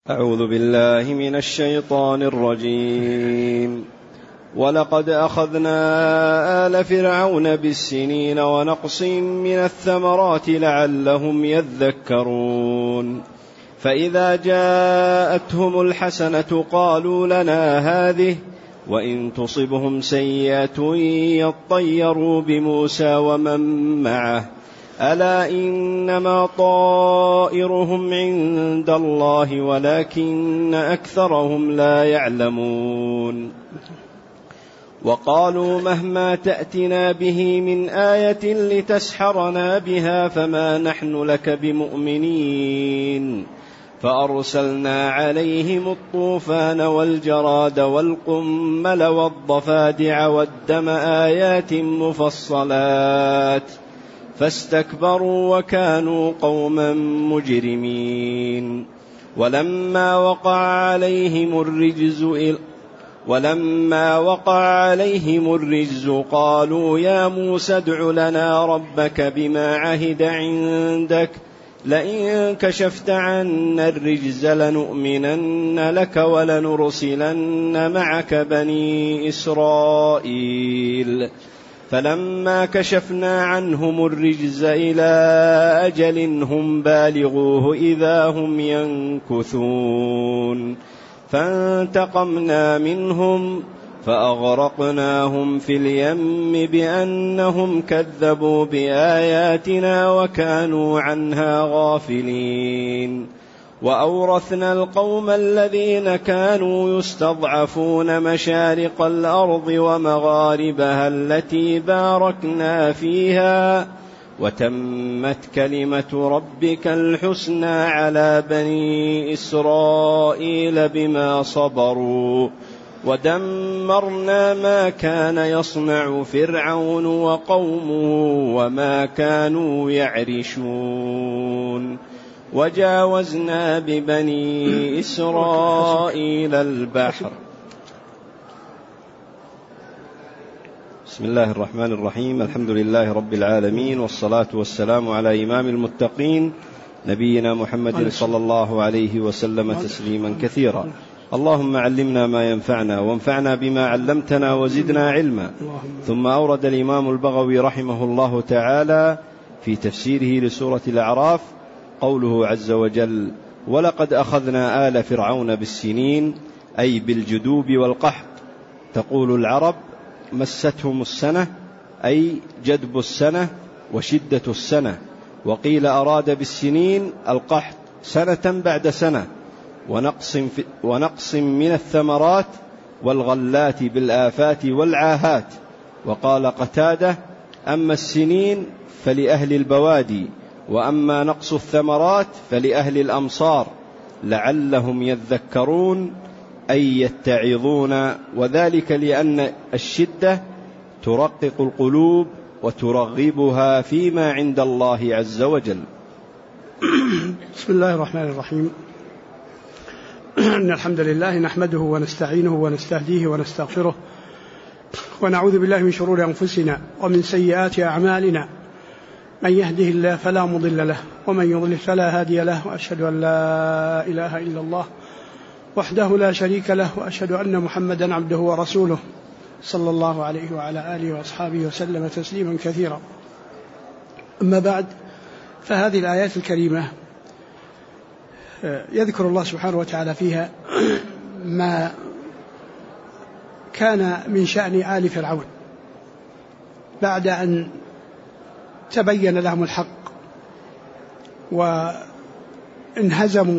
أعوذ بالله من الشيطان الرجيم. ولقد أخذنا آل فرعون بالسنين ونقص من الثمرات لعلهم يذكرون. فإذا جاءتهم الحسنة قالوا لنا هذه، وإن تصبهم سيئة يطيروا بموسى ومن معه، ألا إنما طائرهم عند الله ولكن أكثرهم لا يعلمون. وقالوا مهما تأتنا به من آية لتسحرنا بها فما نحن لك بمؤمنين. فأرسلنا عليهم الطوفان والجراد والقمل والضفادع والدم آيات مفصلات فاستكبروا وكانوا قوما مجرمين. ولما وقع عليهم الرجز قالوا يا موسى ادع لنا ربك بما عهد عندك لئن كشفت عنا الرجز لنؤمنن لك ولنرسلن معك بني إسرائيل. فلما كشفنا عنهم الرجز إلى أجل هم بالغوه إذا هم ينكثون. فانتقمنا منهم فأغرقناهم في اليم بأنهم كذبوا بآياتنا وكانوا عنها غافلين. وأورثنا القوم الذين كانوا يستضعفون مشارق الأرض ومغاربها التي باركنا فيها، وتمت كلمة ربك الحسنى على بني إسرائيل بما صبروا، ودمرنا ما كان يصنع فرعون وقومه وما كانوا يعرشون. وجاوزنا ببني إسرائيل البحر. بسم الله الرحمن الرحيم. الحمد لله رب العالمين، والصلاة والسلام على إمام المتقين نبينا محمد صلى الله عليه وسلم تسليما كثيرا. اللهم علمنا ما ينفعنا وانفعنا بما علمتنا وزدنا علما. ثم أورد الإمام البغوي رحمه الله تعالى في تفسيره لسورة الأعراف قوله عز وجل: ولقد أخذنا آل فرعون بالسنين، أي بالجدوب والقحط. تقول العرب مستهم السنة، أي جدب السنة وشدة السنة. وقيل أراد بالسنين القحط سنة بعد سنة، ونقص من الثمرات والغلات بالآفات والعاهات. وقال قتادة: أما السنين فلأهل البوادي، وأما نقص الثمرات فلأهل الأمصار لعلهم يذكرون، أي يتعظون، وذلك لأن الشدة ترقق القلوب وترغبها فيما عند الله عز وجل. بسم الله الرحمن الرحيم. إن الحمد لله نحمده ونستعينه ونستهديه ونستغفره، ونعوذ بالله من شرور أنفسنا ومن سيئات أعمالنا. من يهده الله فلا مضل له، ومن يضلل فلا هادي له، وأشهد أن لا إله إلا الله وحده لا شريك له، وأشهد أن محمدا عبده ورسوله صلى الله عليه وعلى آله وأصحابه وسلم تسليما كثيرا. أما بعد، فهذه الآيات الكريمة يذكر الله سبحانه وتعالى فيها ما كان من شأن آل فرعون بعد أن تبين لهم الحق وانهزموا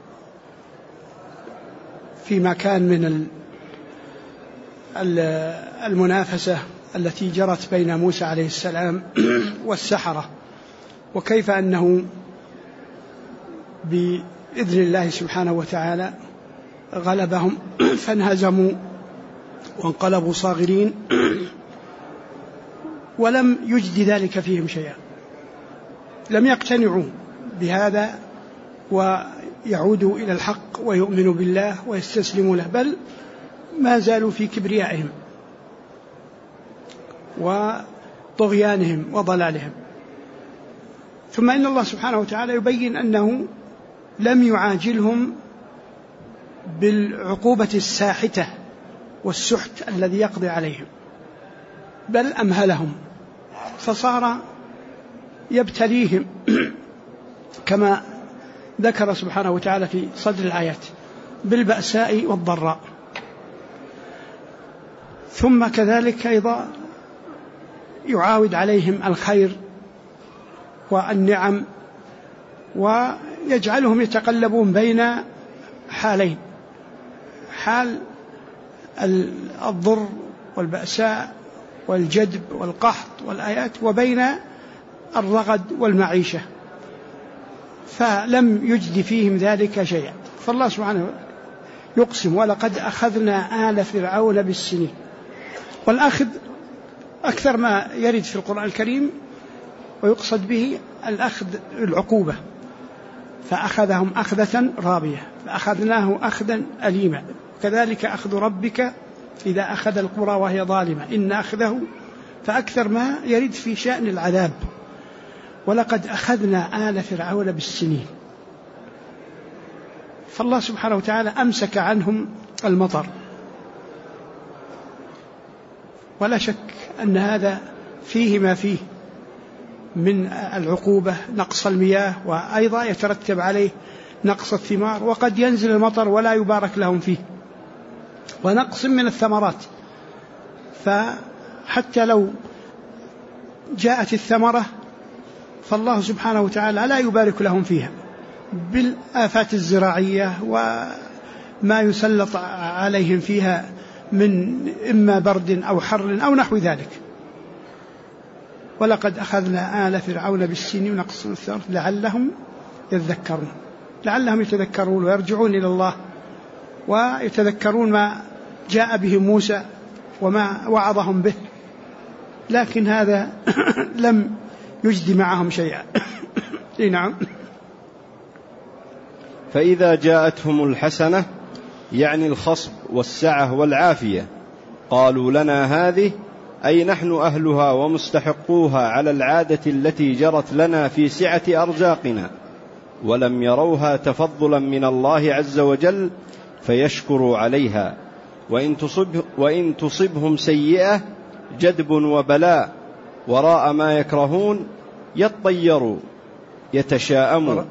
فيما كان من المنافسة التي جرت بين موسى عليه السلام والسحرة، وكيف أنه بإذن الله سبحانه وتعالى غلبهم فانهزموا وانقلبوا صاغرين، ولم يجد ذلك فيهم شيئا. لم يقتنعوا بهذا ويعودوا إلى الحق ويؤمنوا بالله ويستسلموا له، بل ما زالوا في كبريائهم وطغيانهم وضلالهم. ثم إن الله سبحانه وتعالى يبين أنه لم يعاجلهم بالعقوبة الساحتة والسحت الذي يقضي عليهم، بل أمهلهم، فصار يبتليهم كما ذكر سبحانه وتعالى في صدر الآيات بالبأساء والضراء. ثم كذلك أيضا يعاود عليهم الخير والنعم، ويجعلهم يتقلبون بين حالين: حال الضر والبأساء والجدب والقحط والآيات، وبين الرغد والمعيشة، فلم يجد فيهم ذلك شيئا. فالله سبحانه يقسم: ولقد أخذنا آل فرعون بالسنين. والأخذ أكثر ما يرد في القرآن الكريم، ويقصد به الأخذ العقوبة، فأخذهم أخذة رابية، فأخذناه أخذا أليما، كذلك أخذ ربك إذا أخذ القرى وهي ظالمة إن أخذه، فأكثر ما يرد في شأن العذاب: ولقد أخذنا آل فرعون بالسنين. فالله سبحانه وتعالى أمسك عنهم المطر، ولا شك أن هذا فيه ما فيه من العقوبة، نقص المياه، وأيضا يترتب عليه نقص الثمار، وقد ينزل المطر ولا يبارك لهم فيه، ونقص من الثمرات، فحتى لو جاءت الثمرة فالله سبحانه وتعالى لا يبارك لهم فيها بالآفات الزراعية وما يسلط عليهم فيها من إما برد أو حر أو نحو ذلك. ولقد أخذنا آل فرعون بالسنين ونقص من الثمرات لعلهم يذكرون، لعلهم يتذكرون ويرجعون إلى الله ويتذكرون ما جاء به موسى وما وعظهم به، لكن هذا لم يجد معهم شيئا. نعم. فإذا جاءتهم الحسنة يعني الخصب والسعة والعافية قالوا لنا هذه، أي نحن أهلها ومستحقوها على العادة التي جرت لنا في سعة أرزاقنا، ولم يروها تفضلا من الله عز وجل فيشكروا عليها. وإن تصبهم سيئة جدب وبلاء وراء ما يكرهون يطيروا يتشاءموا.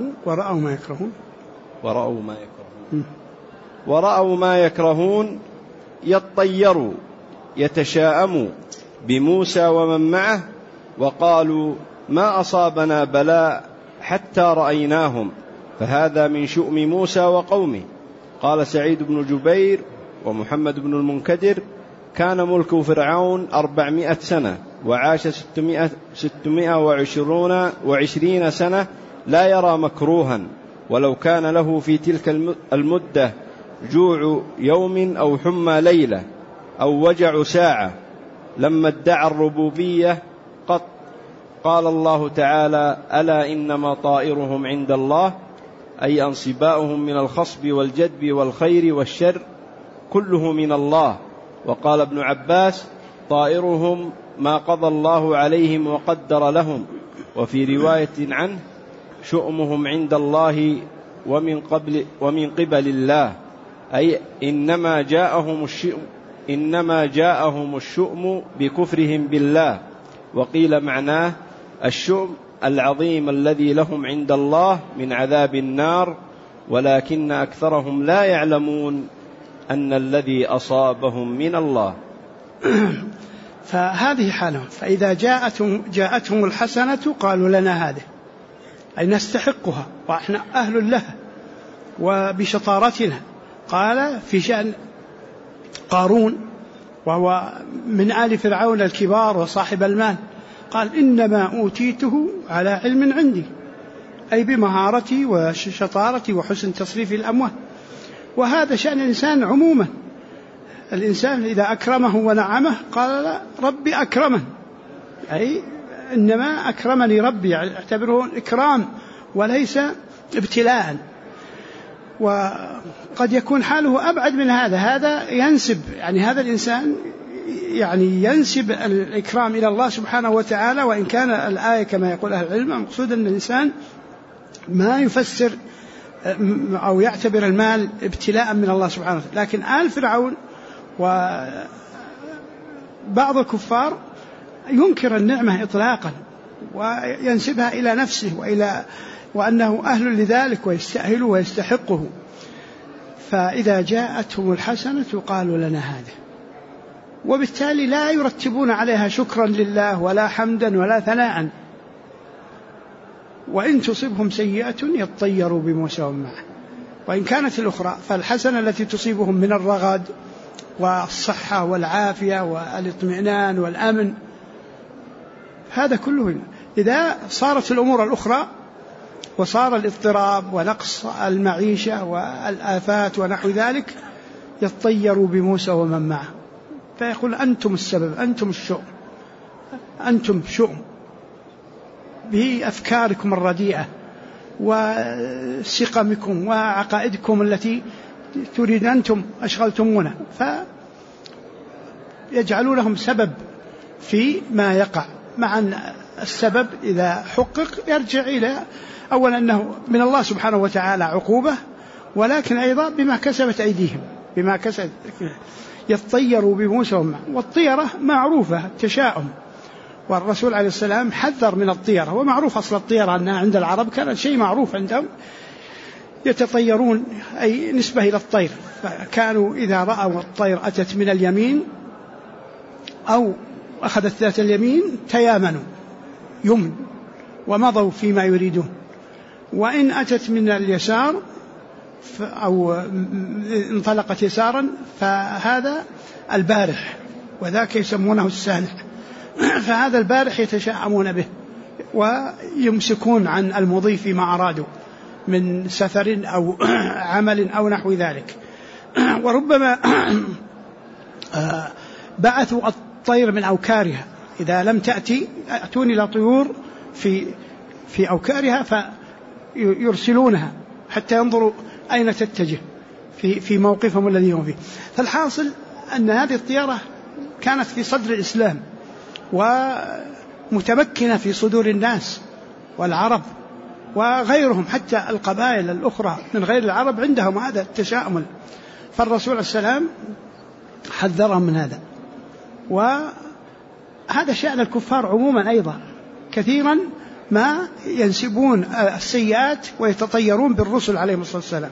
ورأوا ما يكرهون يطيروا يتشاءموا بموسى ومن معه، وقالوا ما أصابنا بلاء حتى رأيناهم، فهذا من شؤم موسى وقومه. قال سعيد بن جبير ومحمد بن المنكدر: كان ملك فرعون 400 سنة وعاش 620 سنة لا يرى مكروها، ولو كان له في تلك المدة جوع يوم أو حمى ليلة أو وجع ساعة لما ادعى الربوبية قط. قال الله تعالى: ألا إنما طائرهم عند الله، أي أنصباؤهم من الخصب والجدب والخير والشر كله من الله. وقال ابن عباس: طائرهم ما قضى الله عليهم وقدر لهم. وفي رواية عنه: شؤمهم عند الله ومن قبل الله، أي إنما جاءهم الشؤم بكفرهم بالله. وقيل معناه الشؤم العظيم الذي لهم عند الله من عذاب النار، ولكن أكثرهم لا يعلمون أن الذي أصابهم من الله. فهذه حالهم. فإذا جاءتهم الحسنة قالوا لنا هذه، أي نستحقها وإحنا أهل لها وبشطارتنا. قال في شأن قارون وهو من آل فرعون الكبار وصاحب المال، قال: إنما أوتيته على علم عندي، أي بمهارتي وشطارتي وحسن تصريف الأموال. وهذا شأن الإنسان عموما، الإنسان إذا أكرمه ونعمه قال: لا ربي أكرمن، أي إنما أكرمني ربي، اعتبره إكرام وليس ابتلاء. وقد يكون حاله أبعد من هذا ينسب، يعني هذا الإنسان يعني ينسب الإكرام إلى الله سبحانه وتعالى، وإن كان الآية كما يقول أهل العلم مقصود أن الإنسان ما يفسر أو يعتبر المال ابتلاء من الله سبحانه وتعالى. لكن آل فرعون وبعض الكفار ينكر النعمة إطلاقا وينسبها إلى نفسه وأنه أهل لذلك ويستأهله ويستحقه. فإذا جاءتهم الحسنة قالوا لنا هذا، وبالتالي لا يرتبون عليها شكرا لله ولا حمدا ولا ثناء. وإن تصبهم سيئة يطيروا بموسى ومعه. وإن كانت الأخرى فالحسنة التي تصيبهم من الرغد والصحة والعافية والاطمئنان والأمن، هذا كله. إذا صارت الأمور الأخرى وصار الاضطراب ونقص المعيشة والآفات ونحو ذلك يطيروا بموسى ومن معه، فيقول أنتم السبب، أنتم الشؤم، أنتم شؤم بأفكاركم الرديئة وسقمكم وعقائدكم التي تريد أنتم أشغلتمونا، فيجعلونهم سبب في ما يقع. مع أن السبب إذا حقق يرجع إلى أولا أنه من الله سبحانه وتعالى عقوبة، ولكن أيضا بما كسبت أيديهم، بما كسبت. يطيروا بموسى ومعه. والطيرة معروفة التشاؤم، والرسول عليه السلام حذر من الطيرة. ومعروف أصل الطيرة أنها عند العرب كانت شيء معروف عندهم، يتطيرون أي نسبة إلى الطير. فكانوا إذا رأوا الطير أتت من اليمين أو أخذت ذات اليمين تيامنوا يمن ومضوا فيما يريدون، وإن أتت من اليسار أو انطلقت يسارا فهذا البارح، وذاك يسمونه السانح. فهذا البارح يتشاءمون به ويمسكون عن المضي فيما أرادوا من سفر أو عمل أو نحو ذلك. وربما بعثوا الطير من أوكارها، إذا لم تأتي أتوني إلى طيور في أوكارها فيرسلونها حتى ينظروا أين تتجه في موقفهم الذي هم فيه. فالحاصل أن هذه الطيارة كانت في صدر الإسلام ومتمكنة في صدور الناس والعرب وغيرهم، حتى القبائل الأخرى من غير العرب عندهم هذا التشاؤم. فالرسول عليه السلام حذرهم من هذا. وهذا شأن الكفار عموما أيضا، كثيرا ما ينسبون السيئات ويتطيرون بالرسل عليهم الصلاة والسلام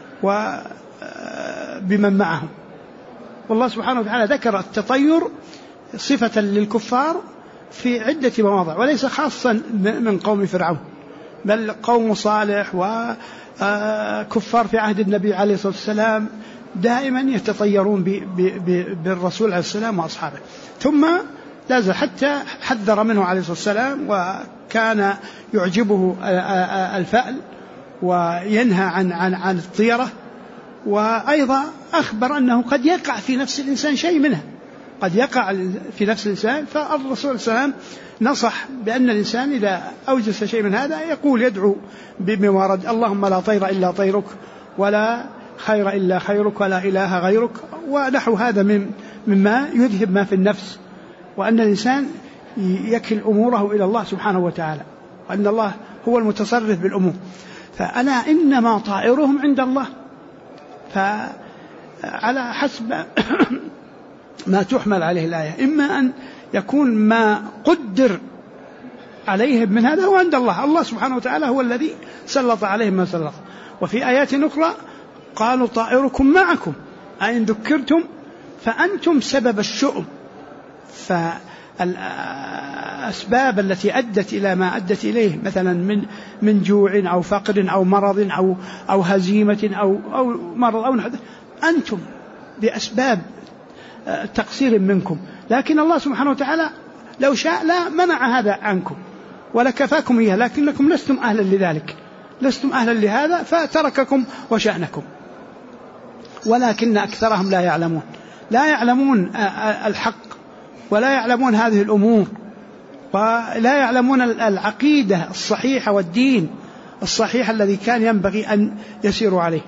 وبمن معهم. والله سبحانه وتعالى ذكر التطير صفة للكفار في عدة مواضع، وليس خاصا من قوم فرعون، بل قوم صالح وكفار في عهد النبي عليه الصلاة والسلام دائما يتطيرون بالرسول عليه السلام وأصحابه. ثم لازل حتى حذر منه عليه الصلاة والسلام، وكان يعجبه الفأل وينهى عن الطيرة. وأيضا أخبر أنه قد يقع في نفس الإنسان شيء منها، قد يقع في نفس الإنسان. فالرسول صلى الله عليه وسلم نصح بأن الإنسان إذا أوجس شيء من هذا يقول يدعو بمورد اللهم لا طير إلا طيرك ولا خير إلا خيرك ولا إله غيرك ونحو هذا مما يذهب ما في النفس، وأن الإنسان يكل أموره إلى الله سبحانه وتعالى، وأن الله هو المتصرف بالأمور. فأنا إنما طائرهم عند الله. فعلى حسب ما تحمل عليه الآية، إما أن يكون ما قدر عليهم من هذا هو عند الله، الله سبحانه وتعالى هو الذي سلط عليهم ما سلط. وفي آيات أخرى قالوا طائركم معكم أئن ذكرتم فأنتم سبب الشؤم. فالأسباب التي أدت إلى ما أدت إليه مثلا من جوع أو فقر أو مرض أو هزيمة أو مرض أو نحو، أنتم بأسباب تقصير منكم، لكن الله سبحانه وتعالى لو شاء لا منع هذا عنكم ولكفاكم إياه، لكنكم لستم أهلا لذلك، لستم أهلا لهذا فترككم وشأنكم. ولكن أكثرهم لا يعلمون، لا يعلمون الحق ولا يعلمون هذه الأمور ولا يعلمون العقيدة الصحيحة والدين الصحيح الذي كان ينبغي أن يسيروا عليه.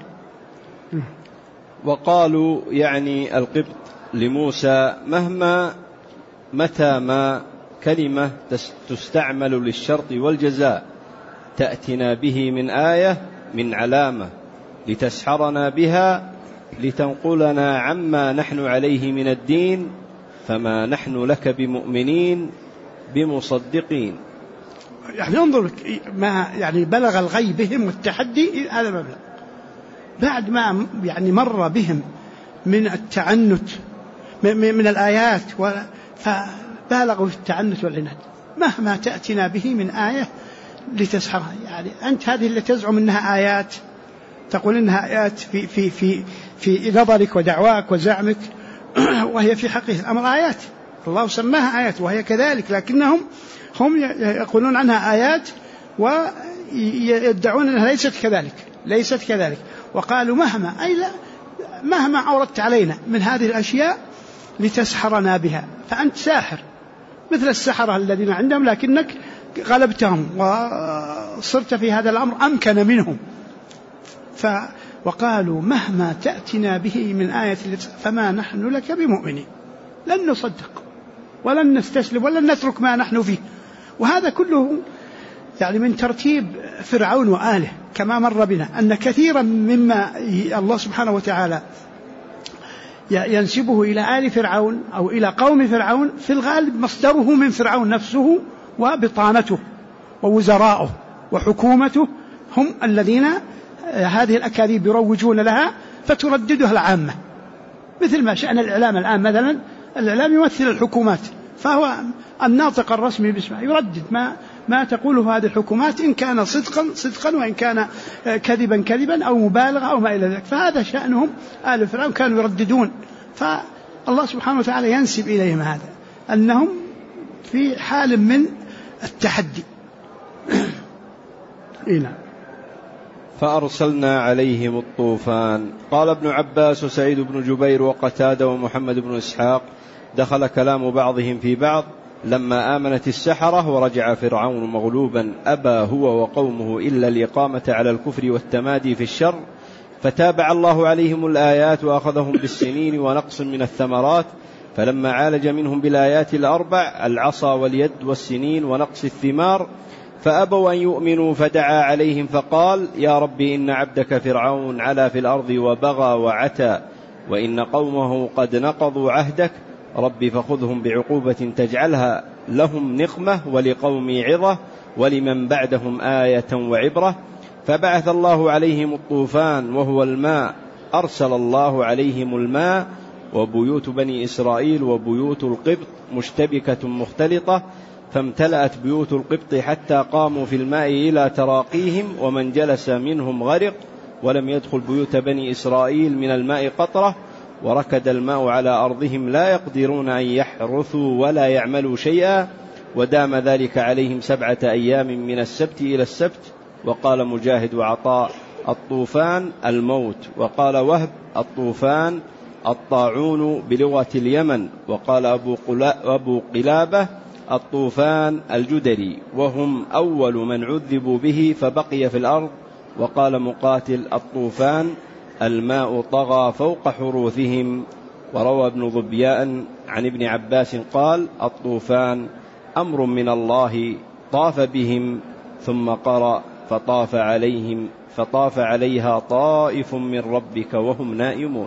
وقالوا يعني القبط لموسى متى ما كلمة تستعمل للشرط والجزاء تأتنا به من آية من علامة لتسحرنا بها لتنقلنا عما نحن عليه من الدين، فما نحن لك بمؤمنين بمصدقين. يعني انظر ما يعني بلغ الغي بهم والتحدي هذا مبلغ، بعد ما يعني مر بهم من التعنت من الآيات فبالغوا في التعنت والعناد. مهما تأتنا به من آية لتسحرها، يعني أنت هذه اللي تزعم أنها آيات، تقول إنها آيات في نظرك ودعواك وزعمك، وهي في حقيقة الأمر آيات، الله سماها آيات وهي كذلك، لكنهم يقولون عنها آيات ويدعون أنها ليست كذلك. وقالوا مهما عورت علينا من هذه الأشياء لتسحرنا بها، فأنت ساحر مثل السحرة الذين عندهم، لكنك غلبتهم وصرت في هذا الأمر أمكن منهم. وقالوا مهما تأتنا به من آية فما نحن لك بمؤمنين، لن نصدق ولن نستسلم ولن نترك ما نحن فيه. وهذا كله يعني من ترتيب فرعون وآله، كما مر بنا أن كثيرا مما الله سبحانه وتعالى ينسبه إلى آل فرعون أو إلى قوم فرعون في الغالب مصدره من فرعون نفسه وبطانته ووزراءه وحكومته، هم الذين هذه الأكاذيب يروجون لها فترددها العامة، مثل ما شأن الإعلام الآن مثلا. الإعلام يمثل الحكومات، فهو الناطق الرسمي باسمه، يردد ما تقوله هذه الحكومات، إن كان صدقا وإن كان كذبا أو مبالغة أو ما إلى ذلك. فهذا شأنهم آل فرعون، كانوا يرددون. فالله سبحانه وتعالى ينسب إليهم هذا، أنهم في حال من التحدي. نعم. فأرسلنا عليهم الطوفان. قال ابن عباس وسعيد بن جبير وقتادة ومحمد بن إسحاق: دخل كلام بعضهم في بعض لما آمنت السحرة ورجع فرعون مغلوبا أبى هو وقومه إلا الإقامة على الكفر والتمادي في الشر، فتابع الله عليهم الآيات وأخذهم بالسنين ونقص من الثمرات، فلما عالج منهم بالآيات الأربع العصا واليد والسنين ونقص الثمار فأبوا أن يؤمنوا، فدعا عليهم فقال: يا ربي إن عبدك فرعون علا في الأرض وبغى وعتى، وإن قومه قد نقضوا عهدك، ربي فخذهم بعقوبة تجعلها لهم نقمة ولقومي عظة ولمن بعدهم آية وعبرة. فبعث الله عليهم الطوفان وهو الماء، أرسل الله عليهم الماء، وبيوت بني إسرائيل وبيوت القبط مشتبكة مختلطة، فامتلأت بيوت القبط حتى قاموا في الماء إلى تراقيهم، ومن جلس منهم غرق، ولم يدخل بيوت بني إسرائيل من الماء قطرة، وركد الماء على أرضهم لا يقدرون أن يحرثوا ولا يعملوا شيئا، ودام ذلك عليهم 7 أيام من السبت إلى السبت. وقال مجاهد وعطاء: الطوفان الموت. وقال وهب: الطوفان الطاعون بلغة اليمن. وقال أبو قلابة: الطوفان الجدري، وهم أول من عذبوا به فبقي في الأرض. وقال مقاتل: الطوفان الماء طغى فوق حروثهم. وروى ابن ظبيان عن ابن عباس قال: الطوفان أمر من الله طاف بهم، ثم قرأ: فطاف عليها طائف من ربك وهم نائمون.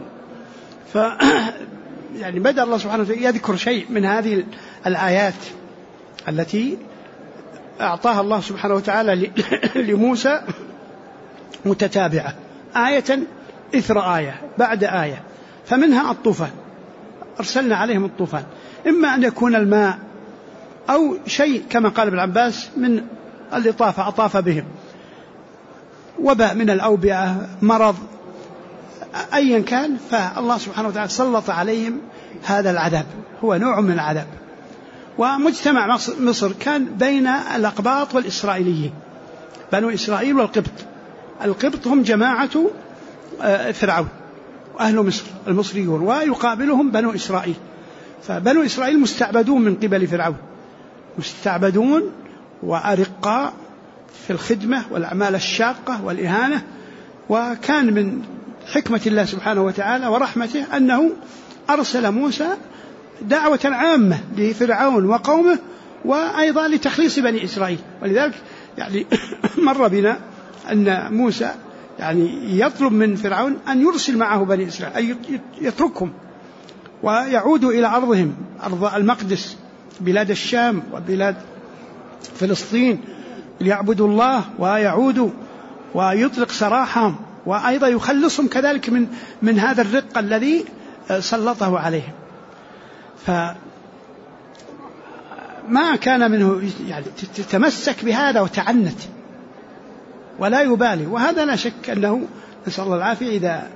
يعني بدأ الله سبحانه وتعالى يذكر شيء من هذه الآيات التي أعطاها الله سبحانه وتعالى لموسى متتابعة، آية إثر آية بعد آية. فمنها الطوفان، أرسلنا عليهم الطوفان، إما أن يكون الماء أو شيء كما قال ابن عباس من الإطافة، أطاف بهم، وباء من الأوبئة، مرض، أيا كان، فالله سبحانه وتعالى سلط عليهم هذا العذاب، هو نوع من العذاب. ومجتمع مصر كان بين الأقباط والإسرائيليين، بنو إسرائيل والقبط. القبط هم جماعة فرعون وأهل مصر المصريون، ويقابلهم بنو إسرائيل. فبنو إسرائيل مستعبدون من قبل فرعون، مستعبدون وأرقاء في الخدمة والأعمال الشاقة والإهانة. وكان من حكمة الله سبحانه وتعالى ورحمته أنه أرسل موسى دعوة عامة لفرعون وقومه، وأيضا لتخليص بني إسرائيل. ولذلك يعني مر بنا أن موسى يعني يطلب من فرعون أن يرسل معه بني إسرائيل، أي يتركهم ويعودوا إلى أرضهم، أرض المقدس، بلاد الشام وبلاد فلسطين، ليعبدوا الله ويعودوا ويطلق سراحهم، وأيضا يخلصهم كذلك من هذا الرق الذي سلطه عليهم. فما كان منه يعني تتمسك بهذا وتعنت ولا يبالي. وهذا لا شك أنه نسأل الله العافية إذا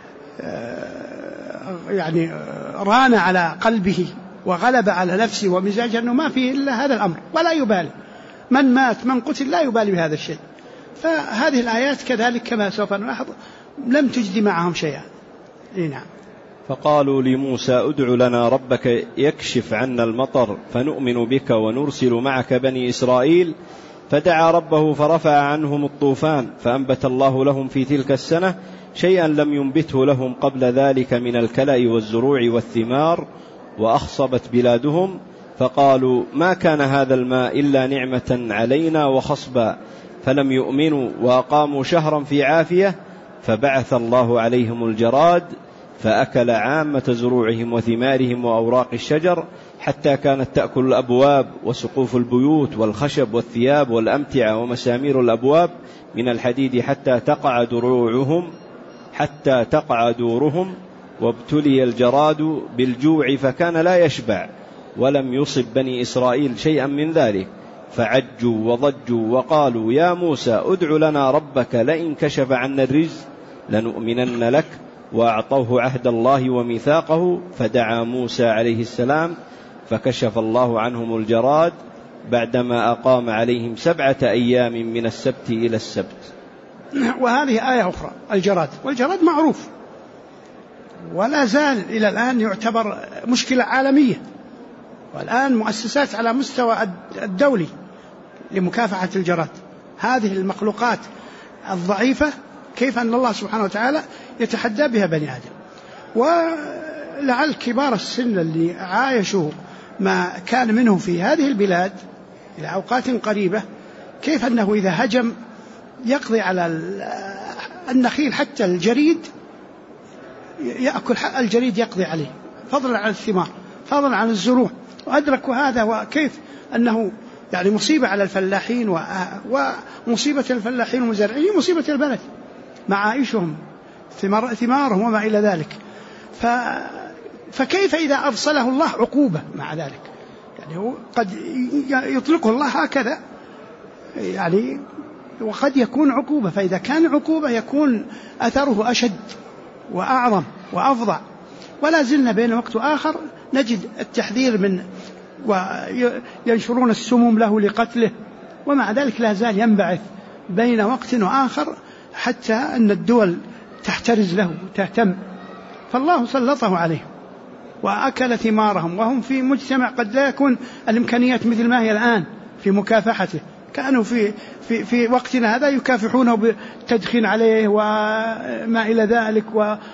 يعني ران على قلبه وغلب على نفسه ومزاجه أنه ما فيه إلا هذا الأمر ولا يبالي، من مات من قتل لا يبالي بهذا الشيء. فهذه الآيات كذلك كما سوف نلاحظ لم تجدي معهم شيئا. نعم. فقالوا لموسى ادع لنا ربك يكشف عنا المطر فنؤمن بك ونرسل معك بني إسرائيل. فدعا ربه فرفع عنهم الطوفان فأنبت الله لهم في تلك السنة شيئا لم ينبته لهم قبل ذلك من الكلأ والزروع والثمار، وأخصبت بلادهم. فقالوا ما كان هذا الماء إلا نعمة علينا وخصبا، فلم يؤمنوا وأقاموا شهرا في عافية. فبعث الله عليهم الجراد فأكل عامة زروعهم وثمارهم وأوراق الشجر، حتى كانت تأكل الأبواب وسقوف البيوت والخشب والثياب والأمتعة ومسامير الأبواب من الحديد حتى تقع دورهم. وابتلي الجراد بالجوع فكان لا يشبع، ولم يصب بني إسرائيل شيئا من ذلك، فعجوا وضجوا وقالوا يا موسى ادع لنا ربك لئن كشف عنا الرجز لنؤمنن لك. وأعطوه عهد الله وميثاقه، فدعا موسى عليه السلام فكشف الله عنهم الجراد بعدما أقام عليهم 7 أيام من السبت إلى السبت. وهذه آية أخرى الجراد، والجراد معروف ولا زال إلى الآن يعتبر مشكلة عالمية، والآن مؤسسات على مستوى الدولي لمكافحة الجراد. هذه المخلوقات الضعيفة كيف أن الله سبحانه وتعالى يتحدى بها بني آدم. ولعل كبار السن اللي عايشوا ما كان منه في هذه البلاد إلى أوقات قريبة كيف أنه إذا هجم يقضي على النخيل، حتى الجريد يأكل الجريد يقضي عليه، فضلا عن الثمار، فضلا عن الزروع. وأدركوا هذا، وكيف أنه يعني مصيبة على الفلاحين، ومصيبة الفلاحين والمزارعين مصيبة البلد، معائشهم ثمارهم وما إلى ذلك. فكيف إذا أرسله الله عقوبة مع ذلك؟ يعني هو قد يطلقه الله هكذا يعني، وقد يكون عقوبة. فإذا كان عقوبة يكون أثره أشد وأعظم وأفظع. ولا زلنا بين وقت آخر نجد التحذير من وينشرون السموم له لقتله، ومع ذلك لا زال ينبعث بين وقت وآخر حتى أن الدول تحترز له وتهتم. فالله سلطه عليهم وأكل ثمارهم، وهم في مجتمع قد لا يكون الإمكانيات مثل ما هي الآن في مكافحته. كانوا في وقتنا هذا يكافحونه بالتدخين عليه وما إلى ذلك،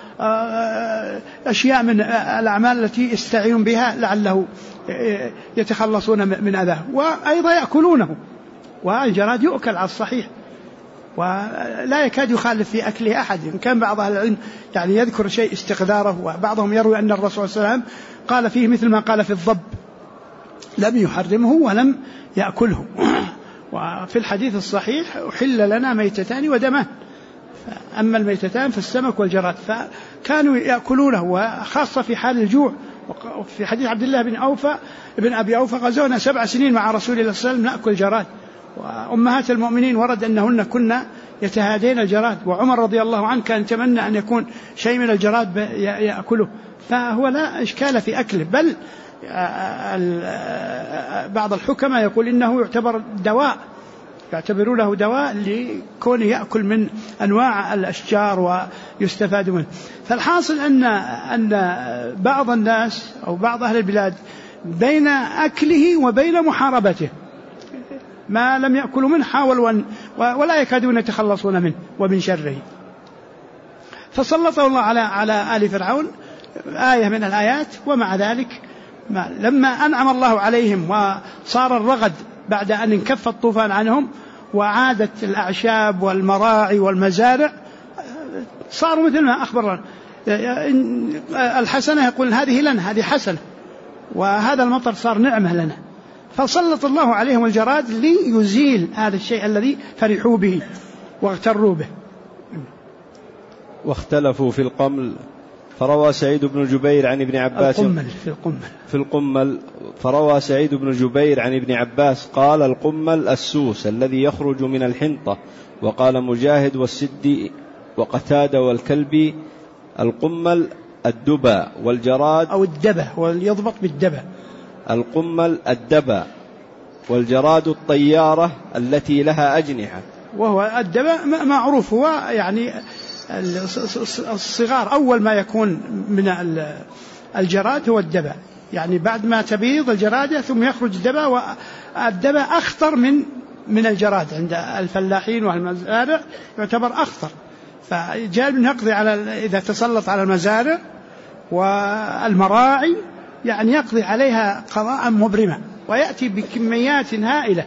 وأشياء من الأعمال التي يستعين بها لعله يتخلصون من أذاه، وأيضا يأكلونه. والجراد يؤكل على الصحيح ولا يكاد يخالف في أكله أحد. إن كان بعض أهل العلم يعني يذكر شيء استقذاره، وبعضهم يروي أن الرسول صلى الله عليه وسلم قال فيه مثل ما قال في الضب، لم يحرمه ولم يأكله. وفي الحديث الصحيح أحل لنا ميتتان ودمان، أما الميتتان فالسمك والجراد، فكانوا يأكلونه، وخاصة في حال الجوع. وفي حديث عبد الله بن أبي أوفى غزونا 7 سنين مع رسول الله صلى الله عليه وسلم نأكل جراد. وأمهات المؤمنين ورد أنهن كنا يتهادين الجراد، وعمر رضي الله عنه كان يتمنى أن يكون شيء من الجراد يأكله. فهو لا إشكال في أكله، بل بعض الحكماء يقول إنه يعتبر دواء، يعتبرونه دواء لكونه يأكل من أنواع الأشجار ويستفاد منه. فالحاصل أن بعض الناس أو بعض أهل البلاد بين أكله وبين محاربته، ما لم يأكلوا منه حاولوا ولا يكادون يتخلصون منه ومن شره. فسلطه الله على آل فرعون آية من الآيات. ومع ذلك لما أنعم الله عليهم وصار الرغد بعد أن انكف الطوفان عنهم وعادت الأعشاب والمراعي والمزارع، فصاروا مثل ما أخبر الحسنة يقول هذه لنا، هذه حسنة، وهذا المطر صار نعمة لنا، فسلط الله عليهم الجراد ليزيل هذا الشيء الذي فرحوا به واغتروا به. واختلفوا في القمل، فروى سعيد بن جبير عن ابن عباس في القمل فروى سعيد بن جبير عن ابن عباس قال القمل السوس الذي يخرج من الحنطة، وقال مجاهد والسدي وقتادة والكلبي القمل الدبا والجراد أو الدبا، ويضبط بالدبا. القمل الدبا والجراد الطيارة التي لها أجنحة. وهو الدبا معروف، هو يعني الصغار، أول ما يكون من الجراد هو الدبا، يعني بعد ما تبيض الجرادة ثم يخرج الدبا، والدبا أخطر من الجراد عند الفلاحين والمزارع، يعتبر أخطر، فجاء من يقضي إذا تسلط على المزارع والمراعي يعني يقضي عليها قضاء مبرما ويأتي بكميات هائلة.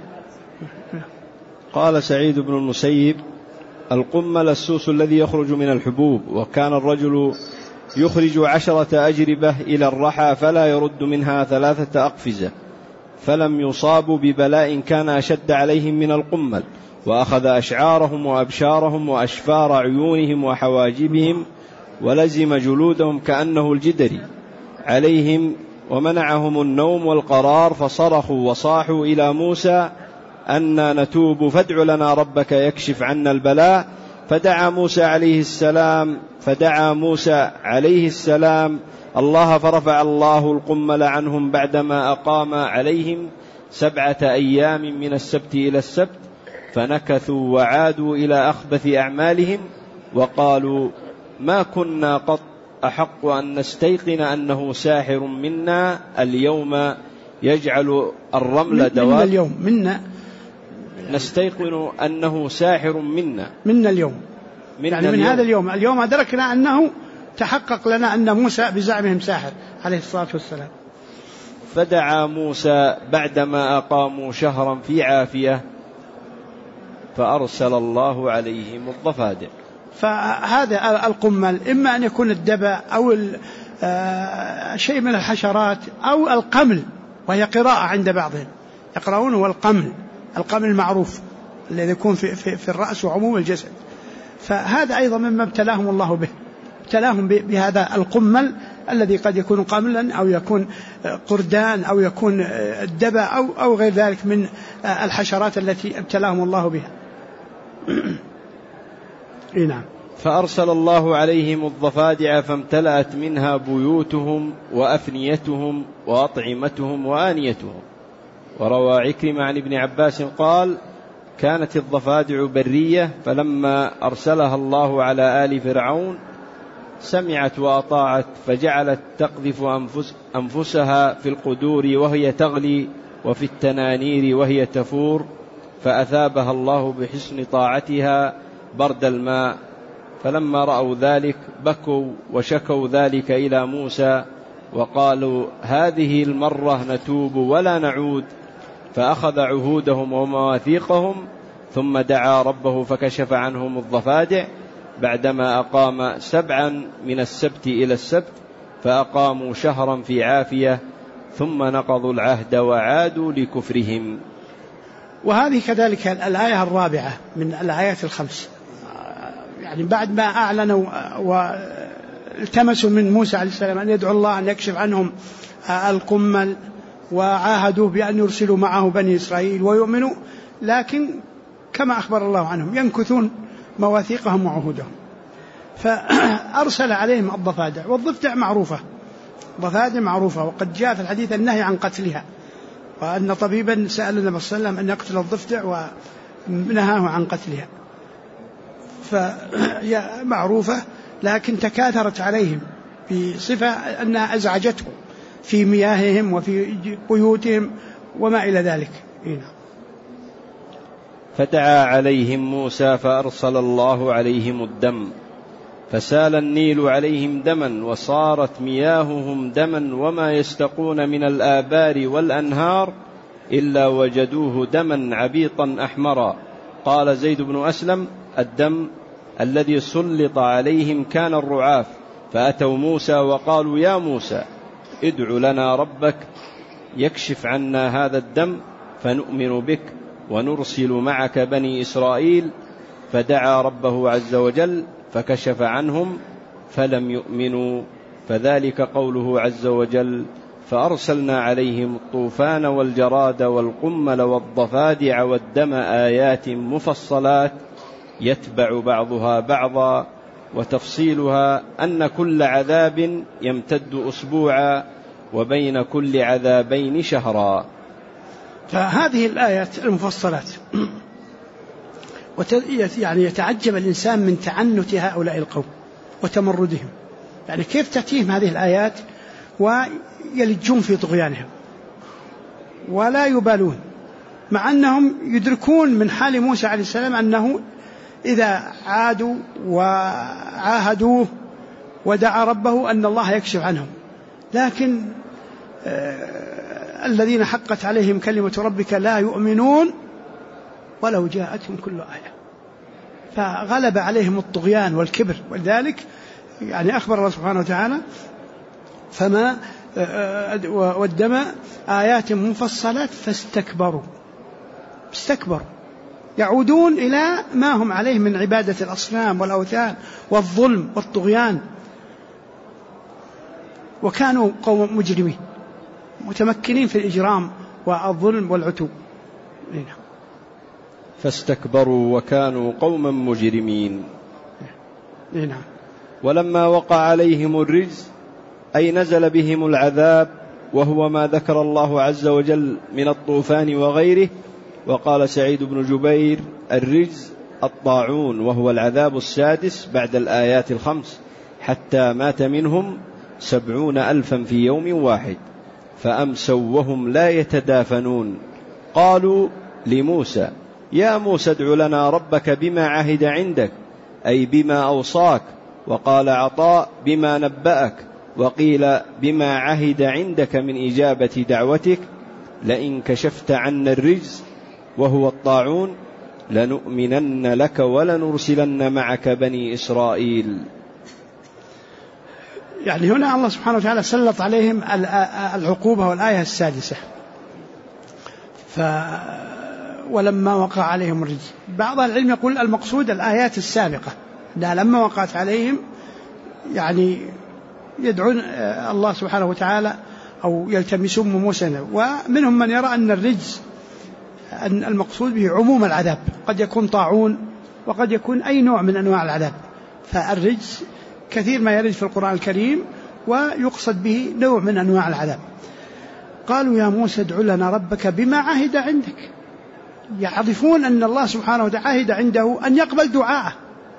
قال سعيد بن المسيب القمل السوس الذي يخرج من الحبوب، وكان الرجل يخرج 10 أجربة إلى الرحى فلا يرد منها 3 أقفزة، فلم يصابوا ببلاء كان أشد عليهم من القمل، وأخذ أشعارهم وأبشارهم وأشفار عيونهم وحواجبهم ولزم جلودهم كأنه الجدري عليهم، ومنعهم النوم والقرار، فصرخوا وصاحوا إلى موسى أننا نتوب فادع لنا ربك يكشف عنا البلاء. فدعا موسى عليه السلام الله، فرفع الله القمل عنهم بعدما أقام عليهم 7 أيام من السبت إلى السبت، فنكثوا وعادوا إلى أخبث أعمالهم، وقالوا ما كنا قط أحق أن نستيقن أنه ساحر منا، اليوم يجعل الرمل دواب اليوم منا، نستيقن أنه ساحر منا اليوم، يعني من هذا اليوم أدركنا أنه تحقق لنا أن موسى بزعمهم ساحر عليه الصلاة والسلام. فدعا موسى بعدما أقاموا شهرا في عافية، فأرسل الله عليهم الضفادع. فهذا القمل إما أن يكون الدبا أو شيء من الحشرات أو القمل، وهي قراءة عند بعضهم يقرؤون هو القمل المعروف الذي يكون في الرأس وعموم الجسد، فهذا أيضا مما ابتلاهم الله به، ابتلاهم بهذا القمل الذي قد يكون قملا أو يكون قردان أو يكون الدبا أو غير ذلك من الحشرات التي ابتلاهم الله بها. نعم. فأرسل الله عليهم الضفادع فامتلأت منها بيوتهم وأفنيتهم وأطعمتهم وآنيتهم. وروى عكرمة عن ابن عباس قال كانت الضفادع برية، فلما أرسلها الله على آل فرعون سمعت وأطاعت، فجعلت تقذف أنفسها في القدور وهي تغلي وفي التنانير وهي تفور، فأثابها الله بحسن طاعتها برد الماء. فلما رأوا ذلك بكوا وشكوا ذلك إلى موسى وقالوا هذه المرة نتوب ولا نعود، فأخذ عهودهم ومواثيقهم، ثم دعا ربه فكشف عنهم الضفادع بعدما أقام 7 من السبت إلى السبت، فأقاموا شهرا في عافية، ثم نقضوا العهد وعادوا لكفرهم. وهذه كذلك الآية الرابعة من الآيات الخمس، يعني بعد ما أعلنوا والتمسوا من موسى عليه السلام أن يدعو الله أن يكشف عنهم القمل، وعاهدوه بأن يرسلوا معه بني إسرائيل ويؤمنوا، لكن كما أخبر الله عنهم ينكثون مواثيقهم وعهودهم، فأرسل عليهم الضفادع. والضفدع معروفة، ضفادع معروفة، وقد جاء في الحديث النهي عن قتلها، وأن طبيبا سأل النبي صلى الله عليه وسلم أن يقتل الضفدع ونهاه عن قتلها، فهي معروفة، لكن تكاثرت عليهم بصفة أنها أزعجتهم في مياههم وفي بيوتهم وما إلى ذلك. فدعا عليهم موسى فأرسل الله عليهم الدم، فسال النيل عليهم دما، وصارت مياههم دما، وما يستقون من الآبار والأنهار إلا وجدوه دما عبيطا أحمرا. قال زيد بن أسلم الدم الذي سلط عليهم كان الرعاف، فأتوا موسى وقالوا يا موسى ادع لنا ربك يكشف عنا هذا الدم فنؤمن بك ونرسل معك بني إسرائيل، فدعا ربه عز وجل فكشف عنهم فلم يؤمنوا، فذلك قوله عز وجل فأرسلنا عليهم الطوفان والجراد والقمل والضفادع والدم آيات مفصلات يتبع بعضها بعضا، وتفصيلها أن كل عذاب يمتد أسبوعا وبين كل عذابين شهرا. فهذه الآيات المفصلات يعني يتعجب الإنسان من تعنت هؤلاء القوم وتمردهم، يعني كيف تأتيهم هذه الآيات ويلجون في طغيانهم ولا يبالون، مع أنهم يدركون من حال موسى عليه السلام أنه إذا عادوا وعاهدوه ودعا ربه أن الله يكشف عنهم، لكن الذين حقت عليهم كلمة ربك لا يؤمنون ولو جاءتهم كل آية، فغلب عليهم الطغيان والكبر. ولذلك يعني أخبر الله سبحانه وتعالى فما والدم آيات مفصلات فاستكبروا يعودون إلى ما هم عليه من عبادة الأصنام والأوثان والظلم والطغيان، وكانوا قوم مجرمين متمكنين في الإجرام والظلم والعتو. فاستكبروا وكانوا قوما مجرمين. نعم. ولما وقع عليهم الرجز أي نزل بهم العذاب، وهو ما ذكر الله عز وجل من الطوفان وغيره، وقال سعيد بن جبير الرجز الطاعون، وهو العذاب السادس بعد الآيات الخمس، حتى مات منهم 70,000 في يوم واحد، فأمسوا وهم لا يتدافنون. قالوا لموسى يا موسى ادع لنا ربك بما عهد عندك، أي بما أوصاك، وقال عطاء بما نبأك، وقيل بما عهد عندك من إجابة دعوتك، لئن كشفت عنا الرجز وهو الطاعون لنؤمنن لك ولنرسلن معك بني إسرائيل. يعني هنا الله سبحانه وتعالى سلط عليهم العقوبة والآية السادسة، ولما وقع عليهم الرجز. بعض العلم يقول المقصود الآيات السابقة، لما وقعت عليهم يعني يدعون الله سبحانه وتعالى أو يلتمسون موسى، ومنهم من يرى أن الرجز أن المقصود به عموم العذاب، قد يكون طاعون وقد يكون أي نوع من أنواع العذاب، فالرجز كثير ما يرد في القرآن الكريم ويقصد به نوع من أنواع العذاب. قالوا يا موسى ادع لنا ربك بما عهد عندك، يعرفون أن الله سبحانه وتعالى عهد عنده أن يقبل دعاءه،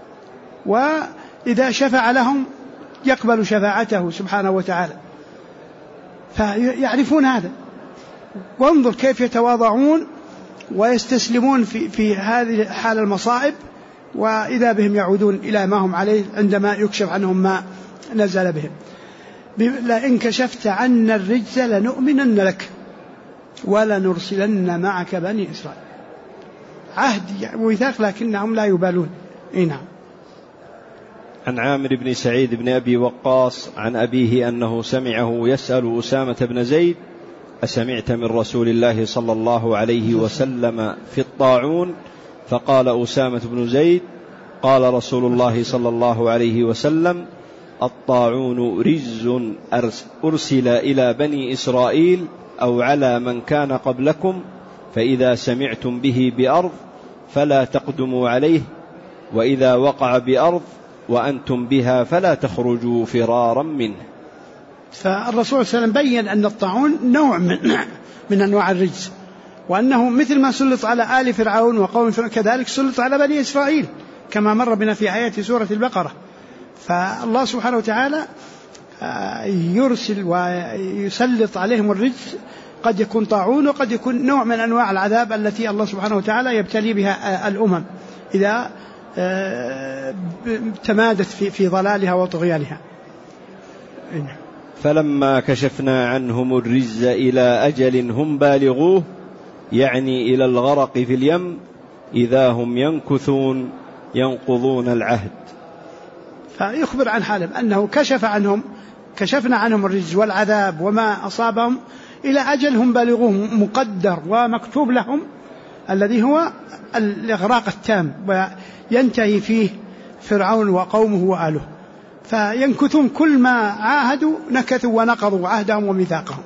وإذا شفع لهم يقبل شفاعته سبحانه وتعالى، فيعرفون هذا. وانظر كيف يتواضعون ويستسلمون في هذه حال المصائب، وإذا بهم يعودون إلى ما هم عليه عندما يكشف عنهم ما نزل بهم. لئن كشفت عنا الرجز لنؤمنن لك ولنرسلن معك بني إسرائيل. عهد وميثاق لكنهم لا يبالون. نعم. عن عامر بن سعيد بن أبي وقاص عن أبيه أنه سمعه يسأل أسامة بن زيد أسمعت من رسول الله صلى الله عليه وسلم في الطاعون؟ فقال أسامة بن زيد قال رسول الله صلى الله عليه وسلم الطاعون رجز أرسل إلى بني إسرائيل أو على من كان قبلكم، فإذا سمعتم به بأرض فلا تقدموا عليه، وإذا وقع بأرض وأنتم بها فلا تخرجوا فرارا منه. فالرسول صلى الله عليه وسلم بيّن أن الطاعون نوع من أنواع الرجز، وأنه مثل ما سلط على آل فرعون وقوم فرعون كذلك سلط على بني إسرائيل كما مر بنا في آيات سورة البقرة. فالله سبحانه وتعالى يرسل ويسلط عليهم الرجز، قد يكون طاعون وقد يكون نوع من أنواع العذاب التي الله سبحانه وتعالى يبتلي بها الأمم إذا تمادت في ضلالها وطغيانها. فلما كشفنا عنهم الرجز إلى أجل هم بالغوه، يعني إلى الغرق في اليم، إذا هم ينكثون ينقضون العهد. فيخبر عن حالهم أنه كشفنا عنهم الرجز والعذاب وما أصابهم إلى أجلهم بالغوه مقدر ومكتوب لهم، الذي هو الإغراق التام، وينتهي فيه فرعون وقومه وآله، فينكثون كل ما عاهدوا نكثوا ونقضوا عهدهم وميثاقهم.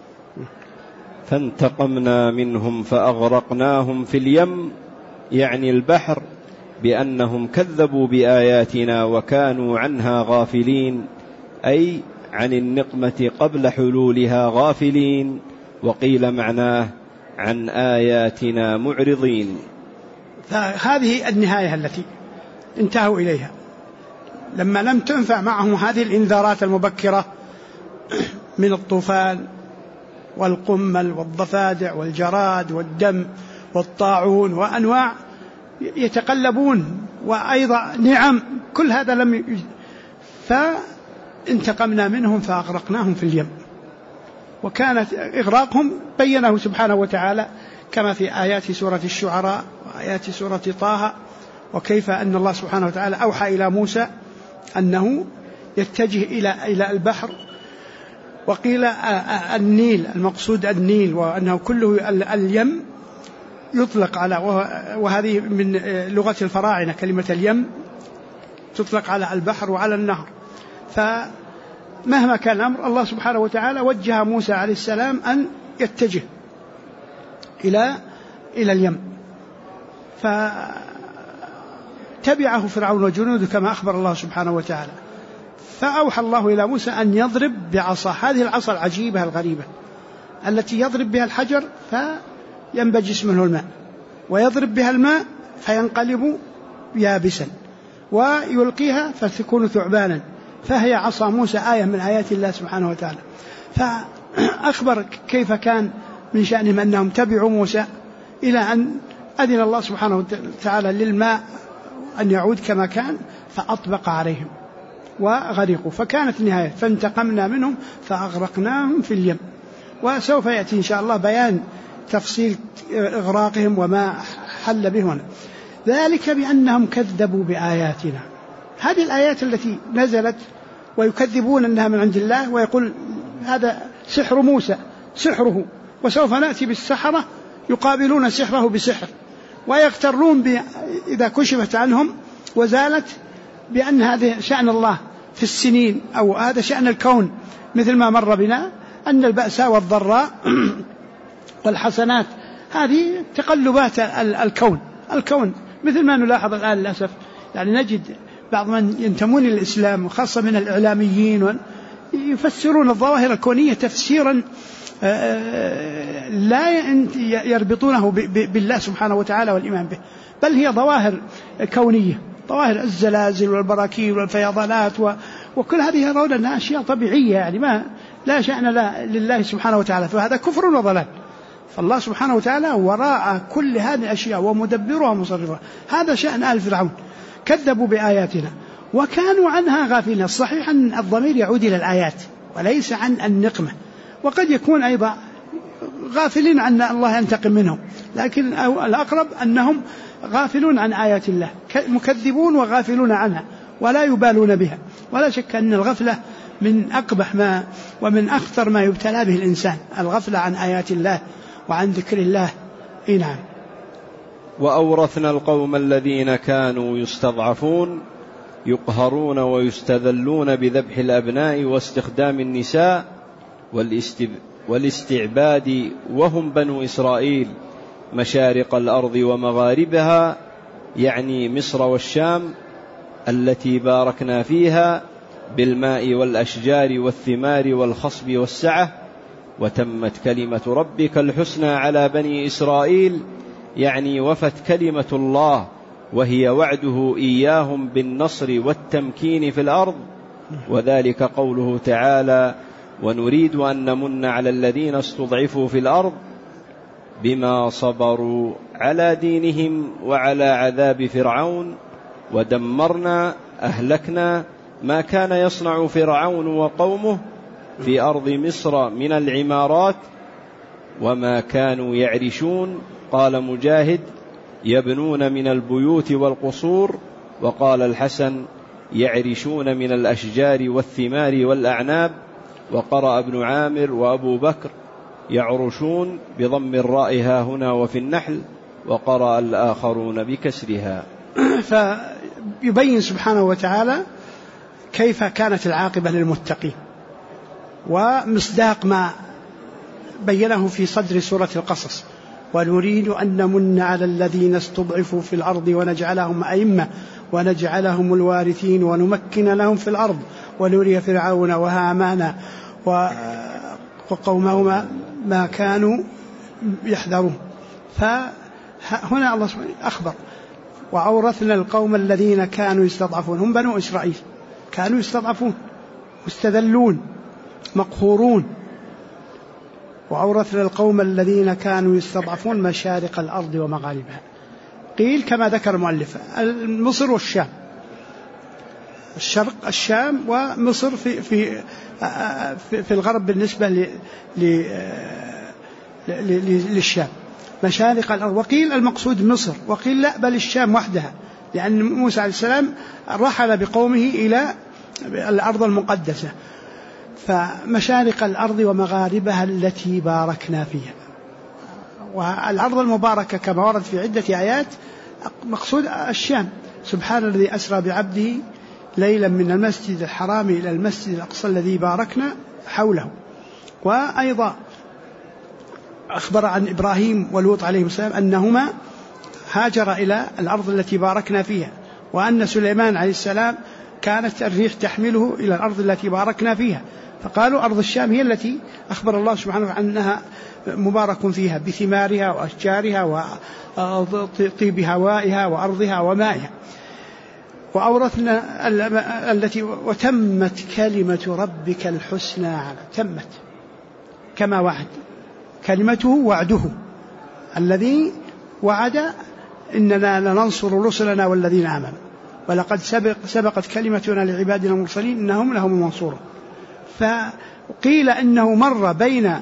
فانتقمنا منهم فأغرقناهم في اليم، يعني البحر، بأنهم كذبوا بآياتنا وكانوا عنها غافلين، أي عن النقمة قبل حلولها غافلين، وقيل معناه عن آياتنا معرضين. فهذه النهاية التي انتهوا إليها لما لم تنفع معهم هذه الإنذارات المبكرة من الطوفان والقمل والضفادع والجراد والدم والطاعون وأنواع يتقلبون، وأيضا نعم، كل هذا لم فانتقمنا منهم فأغرقناهم في اليم. وكانت إغراقهم بينه سبحانه وتعالى كما في آيات سورة الشعراء وآيات سورة طه، وكيف أن الله سبحانه وتعالى أوحى إلى موسى أنه يتجه إلى البحر، وقيل النيل، المقصود النيل، وأنه كله اليم يطلق على، وهذه من لغة الفراعنة كلمة اليم تطلق على البحر وعلى النهر. فمهما كان الأمر الله سبحانه وتعالى وجه موسى عليه السلام أن يتجه إلى اليم، فتبعه فرعون وجنوده كما أخبر الله سبحانه وتعالى. فأوحى الله إلى موسى أن يضرب بعصا، هذه العصا العجيبة الغريبة التي يضرب بها الحجر فينبجس منه الماء، ويضرب بها الماء فينقلب يابسا، ويلقيها فتكون ثعبانا، فهي عصا موسى آية من آيات الله سبحانه وتعالى. فأخبر كيف كان من شأنهم أنهم تبعوا موسى إلى أن أذن الله سبحانه وتعالى للماء أن يعود كما كان فأطبق عليهم وغرقوا. فكانت النهاية فانتقمنا منهم فأغرقناهم في اليم. وسوف يأتي إن شاء الله بيان تفصيل إغراقهم وما حل بهم، ذلك بأنهم كذبوا بآياتنا. هذه الآيات التي نزلت ويكذبون أنها من عند الله، ويقول هذا سحر موسى، سحره، وسوف نأتي بالسحرة يقابلون سحره بسحر، ويغترون إذا كشفت عنهم وزالت بأن هذا شأن الله في السنين، أو هذا شأن الكون، مثل ما مر بنا أن البأساء والضراء والحسنات هذه تقلبات الكون، مثل ما نلاحظ الآن للأسف. يعني نجد بعض من ينتمون إلى الإسلام وخاصة من الإعلاميين يفسرون الظواهر الكونية تفسيرا لا يربطونه بالله سبحانه وتعالى والإيمان به، بل هي ظواهر كونية، ظواهر الزلازل والبراكين والفيضانات وكل هذه يرون أنها أشياء طبيعية، يعني ما لا شأن لله سبحانه وتعالى، فهذا كفر وضلال. فالله سبحانه وتعالى وراء كل هذه الأشياء ومدبرها ومصرفها. هذا شأن آل فرعون، كذبوا بآياتنا وكانوا عنها غافلين. الصحيح أن الضمير يعود إلى الآيات وليس عن النقمة، وقد يكون أيضا غافلين عن الله ينتقم منهم، لكن الأقرب أنهم غافلون عن آيات الله، مكذبون وغافلون عنها ولا يبالون بها. ولا شك أن الغفلة من أقبح ما ومن أخطر ما يبتلى به الإنسان، الغفلة عن آيات الله وعن ذكر الله. نعم. وأورثنا القوم الذين كانوا يستضعفون يقهرون ويستذلون بذبح الأبناء واستخدام النساء والاستعباد، وهم بنو إسرائيل، مشارق الأرض ومغاربها، يعني مصر والشام التي باركنا فيها بالماء والأشجار والثمار والخصب والسعة، وتمت كلمة ربك الحسنى على بني إسرائيل، يعني وفت كلمة الله وهي وعده إياهم بالنصر والتمكين في الأرض. وذلك قوله تعالى: ونريد أن نمن على الذين استضعفوا في الأرض بما صبروا على دينهم وعلى عذاب فرعون ودمرنا أهلكنا ما كان يصنع فرعون وقومه في أرض مصر من العمارات وما كانوا يعرشون. قال مجاهد: يبنون من البيوت والقصور وقال الحسن: يعرشون من الأشجار والثمار والأعناب. وقرأ ابن عامر وأبو بكر: يعرشون بضم الراء ها هنا وفي النحل. وقرأ الآخرون بكسرها. فيبين سبحانه وتعالى كيف كانت العاقبة للمتقين، ومصداق ما بينه في صدر سورة القصص: ونريد أن نمن على الذين استضعفوا في الأرض ونجعلهم أئمة ونجعلهم الوارثين ونمكن لهم في الأرض ونري فرعون وهامان وقومهما ما كانوا يحذرون. فهنا الله سبحانه أخبر: وأورثنا القوم الذين كانوا يستضعفون، هم بنو إسرائيل، كانوا يستضعفون مستذلون مقهورون. وأورثنا القوم الذين كانوا يستضعفون مشارق الأرض ومغاربها. قيل كما ذكر المؤلف: مصر والشام، الشرق الشام، ومصر في الغرب بالنسبة للشام، مشارق الأرض. وقيل المقصود مصر، وقيل لا بل الشام وحدها، لأن موسى عليه السلام رحل بقومه إلى الأرض المقدسة. فمشارق الأرض ومغاربها التي باركنا فيها. والأرض المباركة كما ورد في عدة آيات مقصود الشام: سبحان الذي أسرى بعبده ليلا من المسجد الحرام إلى المسجد الأقصى الذي باركنا حوله. وأيضا أخبر عن إبراهيم ولوط عليهم السلام أنهما هاجر إلى الأرض التي باركنا فيها، وأن سليمان عليه السلام كانت الريح تحمله إلى الأرض التي باركنا فيها. فقالوا أرض الشام هي التي أخبر الله سبحانه أنها مبارك فيها بثمارها وأشجارها وطيب هوائها وأرضها ومائها. وأورثنا التي وتمت كلمة ربك الحسنى على، تمت كما وعد، كلمته وعده الذي وعد: إننا لننصر رسلنا والذين آمنوا ولقد سبقت كلمتنا لعبادنا المرسلين إنهم لهم المنصورون. فقيل إنه مر بين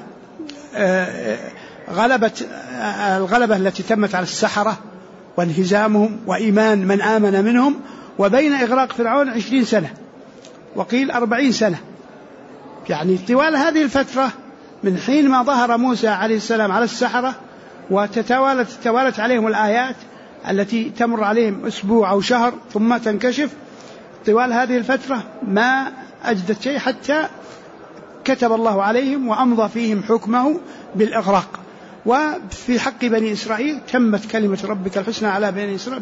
الغلبة التي تمت على السحرة وانهزامهم وإيمان من آمن منهم، وبين إغراق فرعون 20 سنة، وقيل 40 سنة. يعني طوال هذه الفترة من حين ما ظهر موسى عليه السلام على السحرة وتتوالت عليهم الآيات التي تمر عليهم أسبوع أو شهر ثم تنكشف، طوال هذه الفترة ما أجدت شيء حتى كتب الله عليهم وأمضى فيهم حكمه بالإغراق. وفي حق بني إسرائيل تمت كلمة ربك الحسنى على بني إسرائيل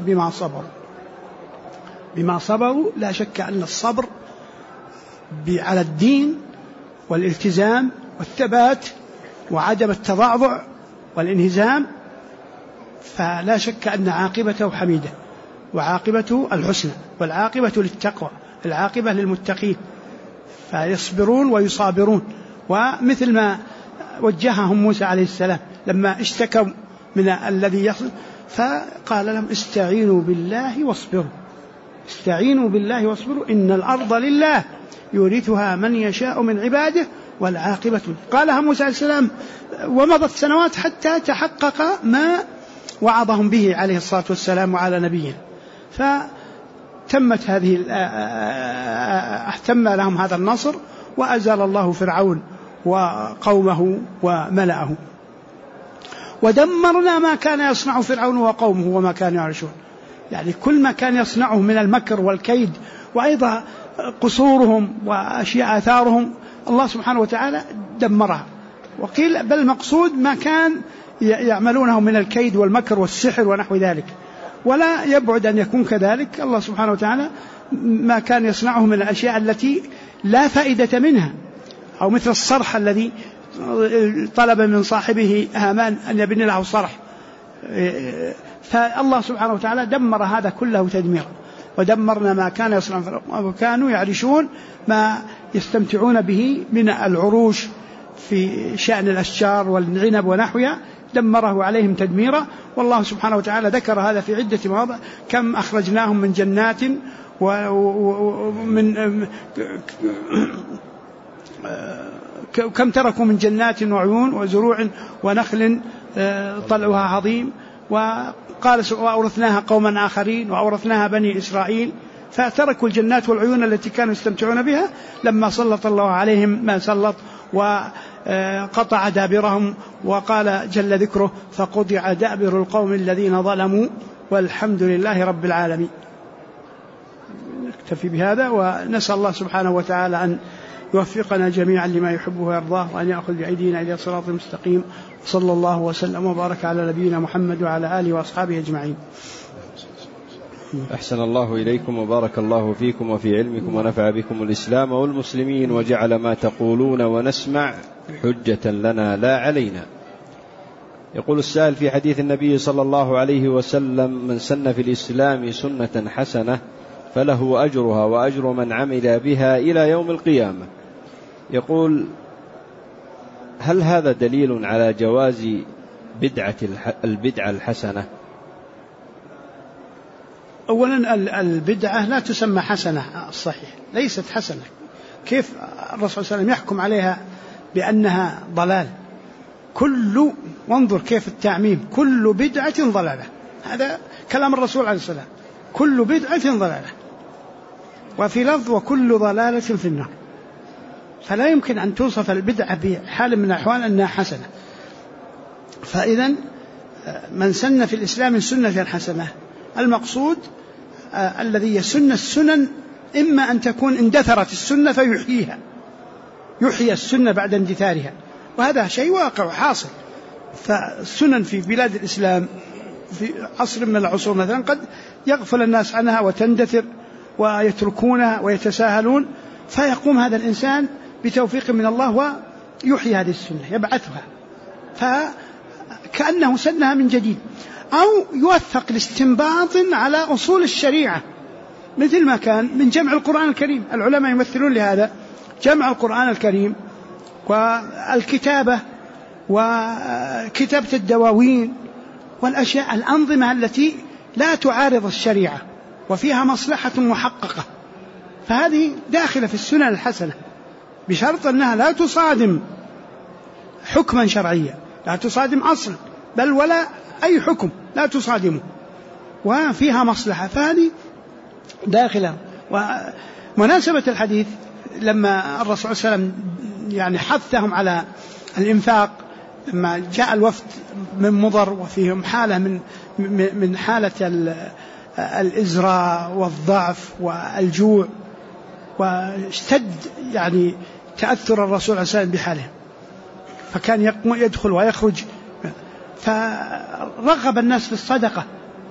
بما صبروا. لا شك أن الصبر على الدين والالتزام والثبات وعدم التضعضع والانهزام، فلا شك أن عاقبته حميدة وعاقبته الحسنى، والعاقبة للتقوى، العاقبة للمتقين، فيصبرون ويصابرون. ومثل ما وجههم موسى عليه السلام لما اشتكوا من الذي يحصل، فقال لهم: استعينوا بالله واصبروا، استعينوا بالله واصبروا إن الأرض لله يورثها من يشاء من عباده والعاقبة. قالها موسى عليه السلام ومضت سنوات حتى تحقق ما وعظهم به عليه الصلاة والسلام وعلى نبينا. فتمت تم لهم هذا النصر، وأزال الله فرعون وقومه وملأه. ودمرنا ما كان يصنع فرعون وقومه وما كانوا يعرشون. يعني كل ما كان يصنعه من المكر والكيد، وأيضا قصورهم وأشياء آثارهم، الله سبحانه وتعالى دمرها. وقيل بل المقصود ما كان يعملونه من الكيد والمكر والسحر ونحو ذلك، ولا يبعد أن يكون كذلك. الله سبحانه وتعالى ما كان يصنعه من الأشياء التي لا فائدة منها، أو مثل الصرح الذي طلب من صاحبه هامان أن يبني له صرح، فالله سبحانه وتعالى دمر هذا كله تدميرا. ودمرنا ما كان يصنع وكانوا يعرشون ما يستمتعون به من العروش في شأن الأشجار والعنب ونحوها، دمره عليهم تدميرا. والله سبحانه وتعالى ذكر هذا في عدة مواضع: كم أخرجناهم من جنات ومن كم تركوا من جنات وعيون وزروع ونخل طلعها عظيم وقال وأورثناها قوما آخرين وأورثناها بني إسرائيل، فتركوا الجنات والعيون التي كانوا يستمتعون بها لما سلط الله عليهم ما سلط وقطع دابرهم. وقال جل ذكره فقطع دابر القوم الذين ظلموا والحمد لله رب العالمين. نكتفي بهذا، ونسأل الله سبحانه وتعالى أن يوفقنا جميعا لما يحبه ويرضاه، وأن يأخذ بأيدينا إلى صراط مستقيم. صلى الله وسلم وبارك على نبينا محمد وعلى آله وأصحابه أجمعين. أحسن الله إليكم وبارك الله فيكم وفي علمكم ونفع بكم الإسلام والمسلمين، وجعل ما تقولون ونسمع حجة لنا لا علينا. يقول السائل: في حديث النبي صلى الله عليه وسلم: من سن في الإسلام سنة حسنة فله أجرها وأجر من عمل بها إلى يوم القيامة. يقول: هل هذا دليل على جواز البدعة الحسنة؟ أولا البدعة لا تسمى حسنة، الصحيح ليست حسنة. كيف الرسول صلى الله عليه وسلم يحكم عليها بأنها ضلال؟ وانظر كيف التعميم: كل بدعة ضلالة. هذا كلام الرسول عليه السلام: كل بدعة ضلالة. وفي لفظ: وكل ضلالة في النار. فلا يمكن أن توصف البدعة بحال من الأحوال أنها حسنة. فإذا من سن في الإسلام سنة حسنة، المقصود الذي يسن السنن إما أن تكون اندثرت السنة فيحييها، يحيي السنة بعد اندثارها، وهذا شيء واقع حاصل. فالسنن في بلاد الإسلام في عصر من العصور مثلا قد يغفل الناس عنها وتندثر ويتركونها ويتساهلون، فيقوم هذا الإنسان بتوفيق من الله ويحيي هذه السنة، يبعثها، فكأنه سنها من جديد. أو يوثق الاستنباط على أصول الشريعة، مثل ما كان من جمع القرآن الكريم. العلماء يمثلون لهذا جمع القرآن الكريم والكتابة وكتابة الدواوين والأشياء، الأنظمة التي لا تعارض الشريعة وفيها مصلحة محققة، فهذه داخلة في السنن الحسنة، بشرط أنها لا تصادم حكما شرعيا، لا تصادم أصل بل ولا أي حكم، لا تصادمه، وفيها مصلحة، فهذه داخلة. ومناسبة الحديث لما الرسول صلى الله عليه وسلم يعني حثهم على الإنفاق، لما جاء الوفد من مضر وفيهم حالة من حالة الإزراء والضعف والجوع، واشتد يعني تأثر الرسول صلى الله عليه وسلم بحاله، فكان يدخل ويخرج، فرغب الناس في الصدقة،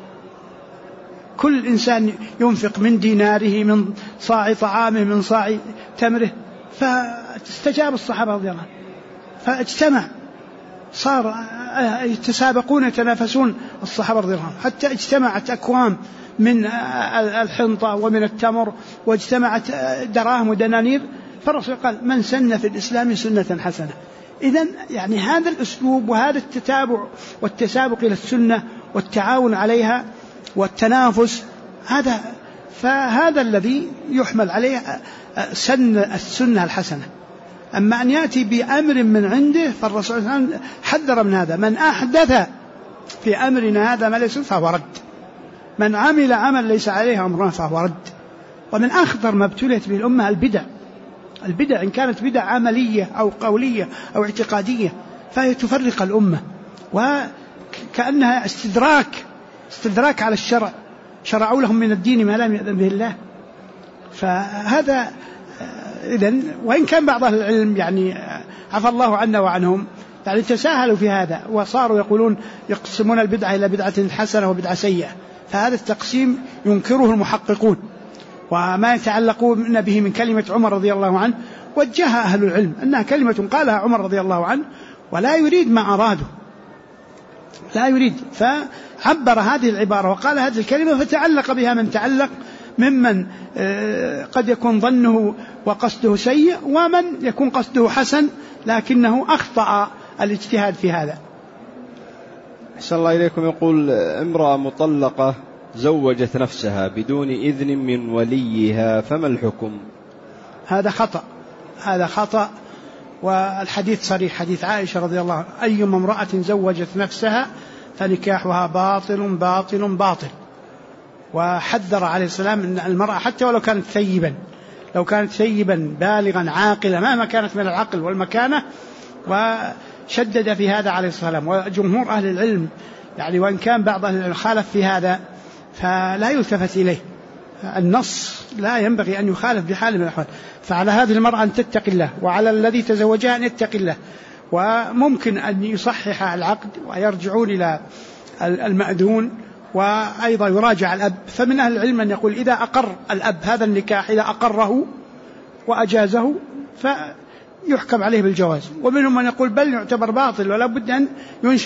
كل إنسان ينفق من ديناره، من صاع طعامه، من صاع تمره، فاستجاب الصحابة رضي الله عنهم، فاجتمع، صار يتسابقون يتنافسون الصحابة رضي الله عنهم، حتى اجتمعت أكوام من الحنطة ومن التمر، واجتمعت دراهم ودنانير. فالرسول قال: من سن في الإسلام سنة حسنة. إذن يعني هذا الأسلوب وهذا التتابع والتسابق إلى السنة والتعاون عليها والتنافس، فهذا الذي يحمل عليه سن السنة الحسنة. أما أن يأتي بأمر من عنده فالرسول صلى الله عليه وسلم حذر من هذا: من أحدث في أمرنا هذا ما ليس فهو رد، من عمل عمل ليس عليه أمرنا فهو رد. ومن أخطر ما ابتليت به الأمة البدع إن كانت بدع عملية أو قولية أو اعتقادية، فهي تفرق الأمة، وكأنها استدراك على الشرع، شرعوا لهم من الدين ما لم يأذن به الله. فهذا إذن، وإن كان بعض أهل العلم يعني عفى الله عنا وعنهم يعني تساهلوا في هذا، وصاروا يقسمون البدعة إلى بدعة حسنة وبدعة سيئة، فهذا التقسيم ينكره المحققون. وما يتعلقون به من كلمة عمر رضي الله عنه وجهها أهل العلم أنها كلمة قالها عمر رضي الله عنه ولا يريد ما أراده، لا يريد، فعبر هذه العبارة وقال هذه الكلمة، فتعلق بها من تعلق ممن قد يكون ظنه وقصده سيء، ومن يكون قصده حسن لكنه أخطأ الاجتهاد في هذا. أحسن الله إليكم. يقول: امرأة مطلقة زوجت نفسها بدون إذن من وليها، فما الحكم؟ هذا خطأ، والحديث صريح، حديث عائشة رضي الله عنها: أيما امرأة زوجت نفسها فنكاحها باطل باطل باطل. وحذر عليه السلام أن المرأة حتى ولو كانت ثيبا، لو كانت ثيبا بالغا عاقلا مهما كانت من العقل والمكانة، وشدد في هذا عليه السلام. وجمهور أهل العلم يعني وإن كان بعض أهل العلم خالف في هذا فلا يلتفت إليه، النص لا ينبغي أن يخالف بحال من الأحوال. فعلى هذه المرأة أن تتقي الله، وعلى الذي تزوجها أن يتقي الله، وممكن أن يصحح العقد ويرجعون إلى المأذون، وأيضا يراجع الأب. فمن أهل العلم أن يقول إذا أقر الأب هذا النكاح، إذا أقره وأجازه فيحكم عليه بالجواز. ومنهم من يقول بل يعتبر باطل ولا بد أن ينشأ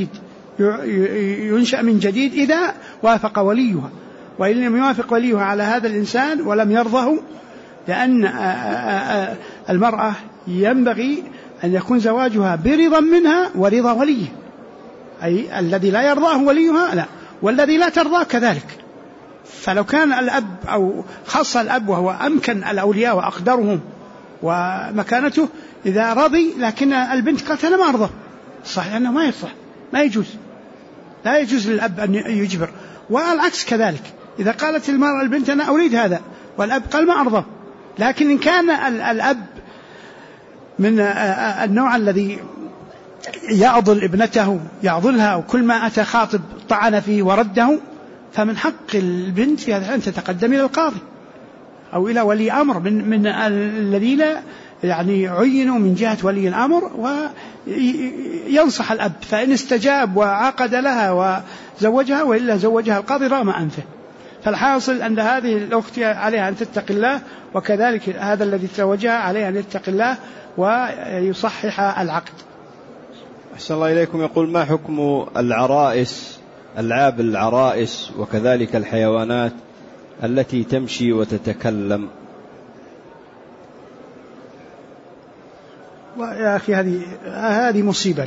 من جديد إذا وافق وليها. وإن لم يوافق وليها على هذا الإنسان ولم يرضه، لأن المرأة ينبغي أن يكون زواجها برضا منها ورضا وليه، أي الذي لا يرضاه وليها لا، والذي لا ترضاه كذلك. فلو كان الأب أو خاصة الأب وهو أمكن الأولياء وأقدرهم ومكانته إذا رضي، لكن البنت قالت أنا ما أرضى، صحيح أنه ما يصح، ما يجوز، لا يجوز للأب أن يجبر. والعكس كذلك، إذا قالت المرأة البنت أنا أريد هذا والأب قال ما أرضى. لكن إن كان الأب من النوع الذي يعضل ابنته، يعضلها وكل ما أتى خاطب طعن فيه ورده، فمن حق البنت في هذا أن تتقدم إلى القاضي أو إلى ولي أمر من الذين يعني عينوا من جهة ولي الأمر، وينصح الأب. فإن استجاب وعقد لها وزوجها، وإلا زوجها القاضي رغم أنفه. فالحاصل أن هذه الأخت عليها أن تتقي الله، وكذلك هذا الذي تزوجها عليها أن يتقي الله ويصحح العقد. أحسن الله إليكم. يقول ما حكم العرائس، ألعاب العرائس وكذلك الحيوانات التي تمشي وتتكلم؟ يا أخي هذه مصيبة،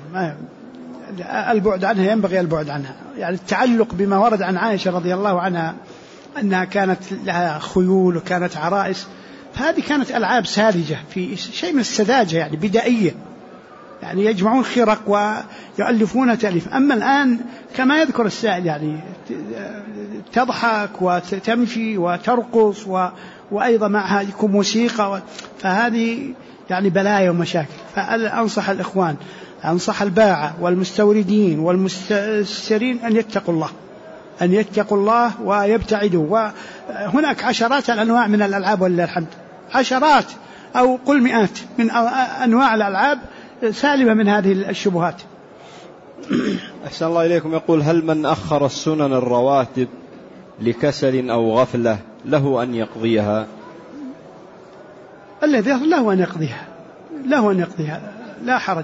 البعد عنها ينبغي البعد عنها. يعني التعلق بما ورد عن عائشة رضي الله عنها أنها كانت لها خيول وكانت عرائس، فهذه كانت ألعاب ساذجة في شيء من السذاجة، يعني بدائية، يعني يجمعون خرق ويؤلفون تأليف. أما الآن كما يذكر السائل يعني تضحك وتمشي وترقص وأيضا معها يكون موسيقى، فهذه يعني بلايا ومشاكل. فأنصح الإخوان، أنصح الباعة والمستوردين والمستشترين أن يتقوا الله ويبتعدوا. وهناك عشرات الأنواع من الألعاب ولله الحمد، عشرات أو قل مئات من أنواع الألعاب سالمة من هذه الشبهات. أحسن الله إليكم. يقول هل من أخر السنن الرواتب لكسل أو غفلة له أن يقضيها؟ الذي له أن يقضيها لا حرج.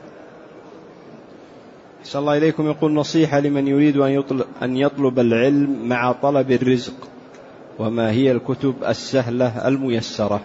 أحسن الله إليكم. يقول نصيحة لمن يريد أن يطلب العلم مع طلب الرزق، وما هي الكتب السهلة الميسرة؟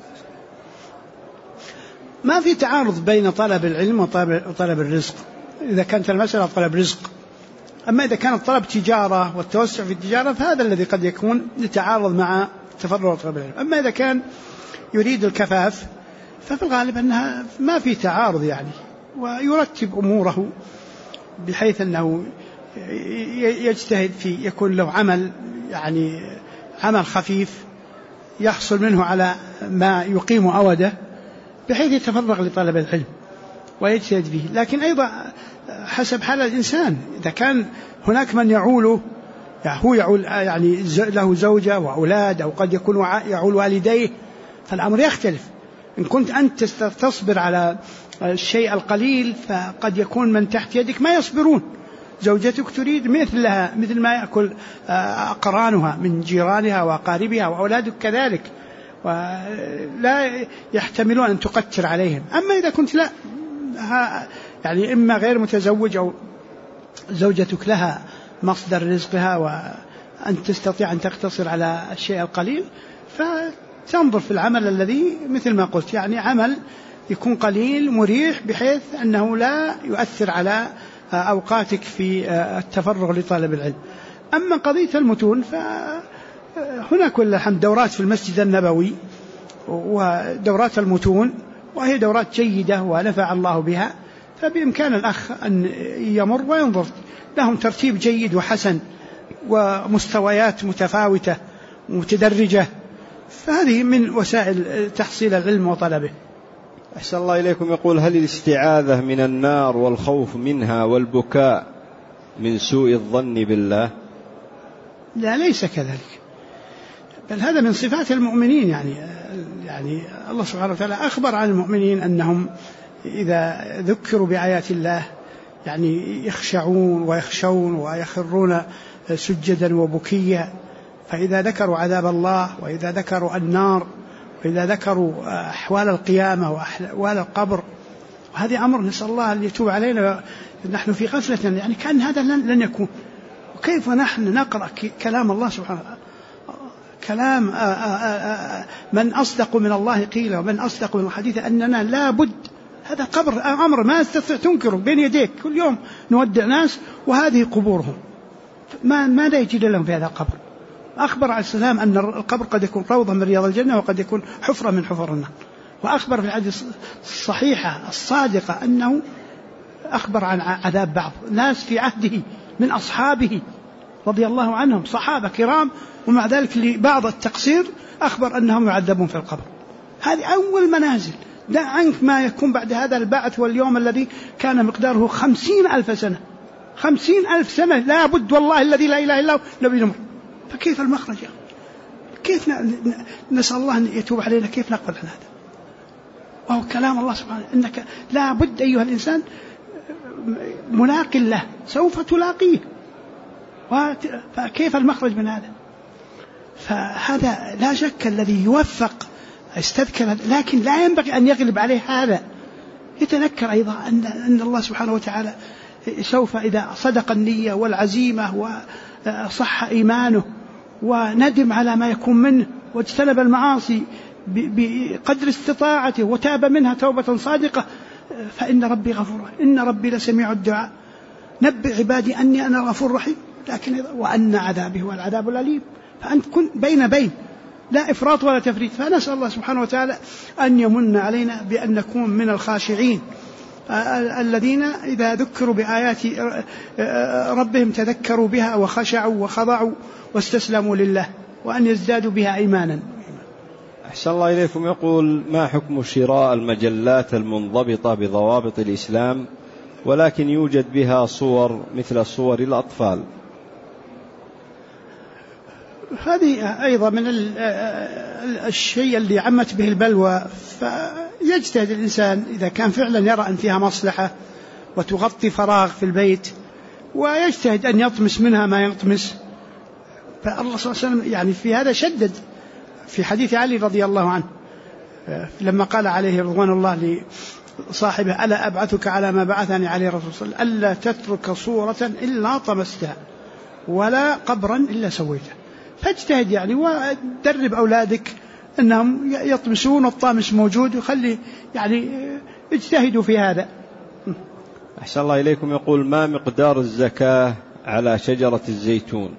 ما في تعارض بين طلب العلم وطلب الرزق إذا كانت المسألة طلب رزق. أما إذا كانت طلب تجارة والتوسع في التجارة فهذا الذي قد يكون يتعارض مع تفرغ طلب العلم. أما إذا كان يريد الكفاف ففي الغالب أنها ما في تعارض يعني، ويرتب أموره بحيث أنه يجتهد في يكون له عمل يعني عمل خفيف يحصل منه على ما يقيم أوده بحيث يتفرغ لطلب العلم ويجتهد فيه. لكن أيضا حسب حال الإنسان، إذا كان هناك من يعوله، يعني هو يعول يعني له زوجة وأولاد أو قد يكون يعول والديه، فالأمر يختلف. إن كنت أنت تصبر على الشيء القليل فقد يكون من تحت يدك ما يصبرون. زوجتك تريد مثل ما يأكل أقرانها من جيرانها وأقاربها، وأولادك كذلك، ولا يحتملون أن تقتر عليهم. أما إذا كنت لا يعني إما غير متزوج أو زوجتك لها مصدر رزقها وأن تستطيع أن تقتصر على الشيء القليل، فتنظر في العمل الذي مثل ما قلت يعني عمل يكون قليل مريح بحيث أنه لا يؤثر على أوقاتك في التفرغ لطالب العلم. أما قضية المتون فهناك ولله الحمد دورات في المسجد النبوي ودورات المتون، وهي دورات جيدة ونفع الله بها، فبإمكان الأخ أن يمر وينظر، لهم ترتيب جيد وحسن ومستويات متفاوتة متدرجة، فهذه من وسائل تحصيل العلم وطلبه. أحسن الله إليكم. يقول: هل الاستعاذة من النار والخوف منها والبكاء من سوء الظن بالله؟ لا، ليس كذلك، بل هذا من صفات المؤمنين. يعني الله سبحانه وتعالى أخبر عن المؤمنين أنهم إذا ذكروا بآيات الله يعني يخشعون ويخشون ويخرون سجدا وبكيا. فإذا ذكروا عذاب الله، وإذا ذكروا النار، وإذا ذكروا أحوال القيامة وأحوال القبر، وهذا أمر نسأل الله أن يتوب علينا، نحن في غفلة، يعني كأن هذا لن يكون. وكيف نحن نقرأ كلام الله سبحانه وتعالى، كلام من أصدق من الله قيلا ومن أصدق من الحديث، أننا لا بد هذا قبر أمر ما تستطيع تنكره بين يديك. كل يوم نودع ناس وهذه قبورهم، ماذا يجد لهم في هذا القبر؟ أخبر عليه السلام أن القبر قد يكون روضة من رياض الجنة وقد يكون حفرة من حفر النار. وأخبر في الحديث الصحيحة الصادقة أنه أخبر عن عذاب بعض ناس في عهده من أصحابه رضي الله عنهم، صحابة كرام، ومع ذلك لبعض التقصير أخبر أنهم يعذبون في القبر. هذه أول منازل. دع عنك ما يكون بعد هذا البعث واليوم الذي كان مقداره 50,000 سنة. 50,000 سنة لا بد والله الذي لا إله إلا هو نبي نمر. فكيف المخرج؟ كيف نسأل الله أن يتوب علينا؟ كيف نقبل عن هذا؟ وهو كلام الله سبحانه، إنك لا بد أيها الإنسان ملاق الله، سوف تلاقيه. فكيف المخرج من هذا؟ فهذا لا شك الذي يوفق استذكر، لكن لا ينبغي أن يغلب عليه هذا. يتذكر أيضا أن الله سبحانه وتعالى سوف إذا صدق النية والعزيمة وصح إيمانه وندم على ما يكون منه واجتنب المعاصي بقدر استطاعته وتاب منها توبة صادقة، فإن ربي غفور، إن ربي لسميع الدعاء، نبئ عبادي أني أنا الغفور الرحيم، لكن وأن عذابي هو العذاب الأليم. فأنت كن بين لا إفراط ولا تفريط. فنسأل الله سبحانه وتعالى أن يمن علينا بأن نكون من الخاشعين الذين إذا ذكروا بآيات ربهم تذكروا بها وخشعوا وخضعوا واستسلموا لله، وأن يزدادوا بها إيمانا. أحسن الله إليكم. يقول: ما حكم شراء المجلات المنضبطة بضوابط الإسلام ولكن يوجد بها صور مثل صور الأطفال؟ هذه أيضا من الشيء اللي عمت به البلوى. فيجتهد الإنسان إذا كان فعلا يرى أن فيها مصلحة وتغطي فراغ في البيت، ويجتهد أن يطمس منها ما يطمس. فالله صلى الله عليه وسلم يعني في هذا شدد في حديث علي رضي الله عنه لما قال عليه رضوان الله لصاحبه: ألا أبعثك على ما بعثني عليه الرسول صلى الله عليه وسلم، ألا تترك صورة إلا طمستها ولا قبرا إلا سويته. فاجتهد يعني ودرب أولادك أنهم يطمسون، الطامس موجود، وخلي يعني اجتهدوا في هذا. أحسن الله إليكم. يقول: ما مقدار الزكاة على شجرة الزيتون؟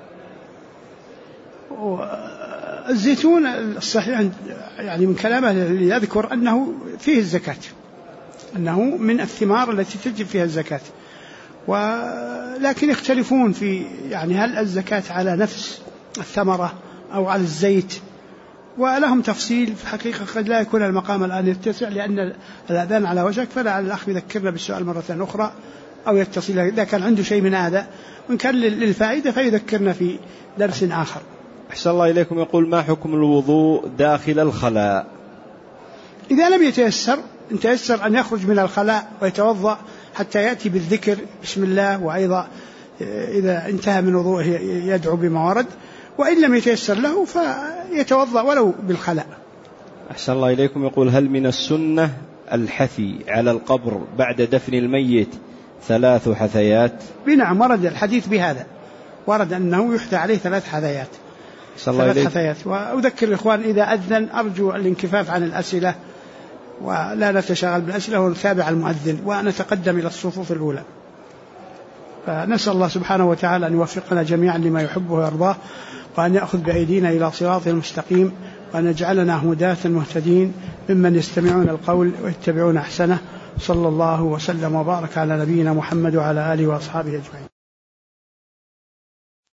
الزيتون الصحيح يعني من كلامه يذكر أنه فيه الزكاة، أنه من الثمار التي تجب فيها الزكاة، ولكن يختلفون في يعني هل الزكاة على نفس الثمرة أو على الزيت، ولهم تفصيل. في حقيقة قد لا يكون المقام الآن يتسع لأن الأذان على وشك، فلعل الأخ يذكرنا بالسؤال مرة أخرى أو يتصل إذا كان عنده شيء من هذا، وإن كان للفائدة فيذكرنا في درس آخر. أحسن الله إليكم. يقول: ما حكم الوضوء داخل الخلاء؟ إذا لم يتيسر أن يخرج من الخلاء ويتوضأ حتى يأتي بالذكر بسم الله، وأيضا إذا انتهى من وضوءه يدعو بما ورد، وإن لم يتيسر له فيتوضأ ولو بالخلاء. أحسن الله إليكم. يقول: هل من السنة الحثي على القبر بعد دفن الميت 3 حثيات؟ بنعم، ورد الحديث بهذا، ورد أنه يحثى عليه 3 حثيات. 3 حثيات. وأذكر الإخوان إذا أذن أرجو الانكفاف عن الأسئلة ولا نتشاغل بالأسئلة ونتابع المؤذن ونتقدم إلى الصفوف الأولى. فنسأل الله سبحانه وتعالى أن يوفقنا جميعا لما يحبه ويرضاه، وأن يأخذ بأيدينا إلى صراط المستقيم، وأن يجعلنا هداة مهتدين ممن يستمعون القول ويتبعون أحسنه. صلى الله وسلم وبارك على نبينا محمد وعلى آله وأصحابه أجمعين.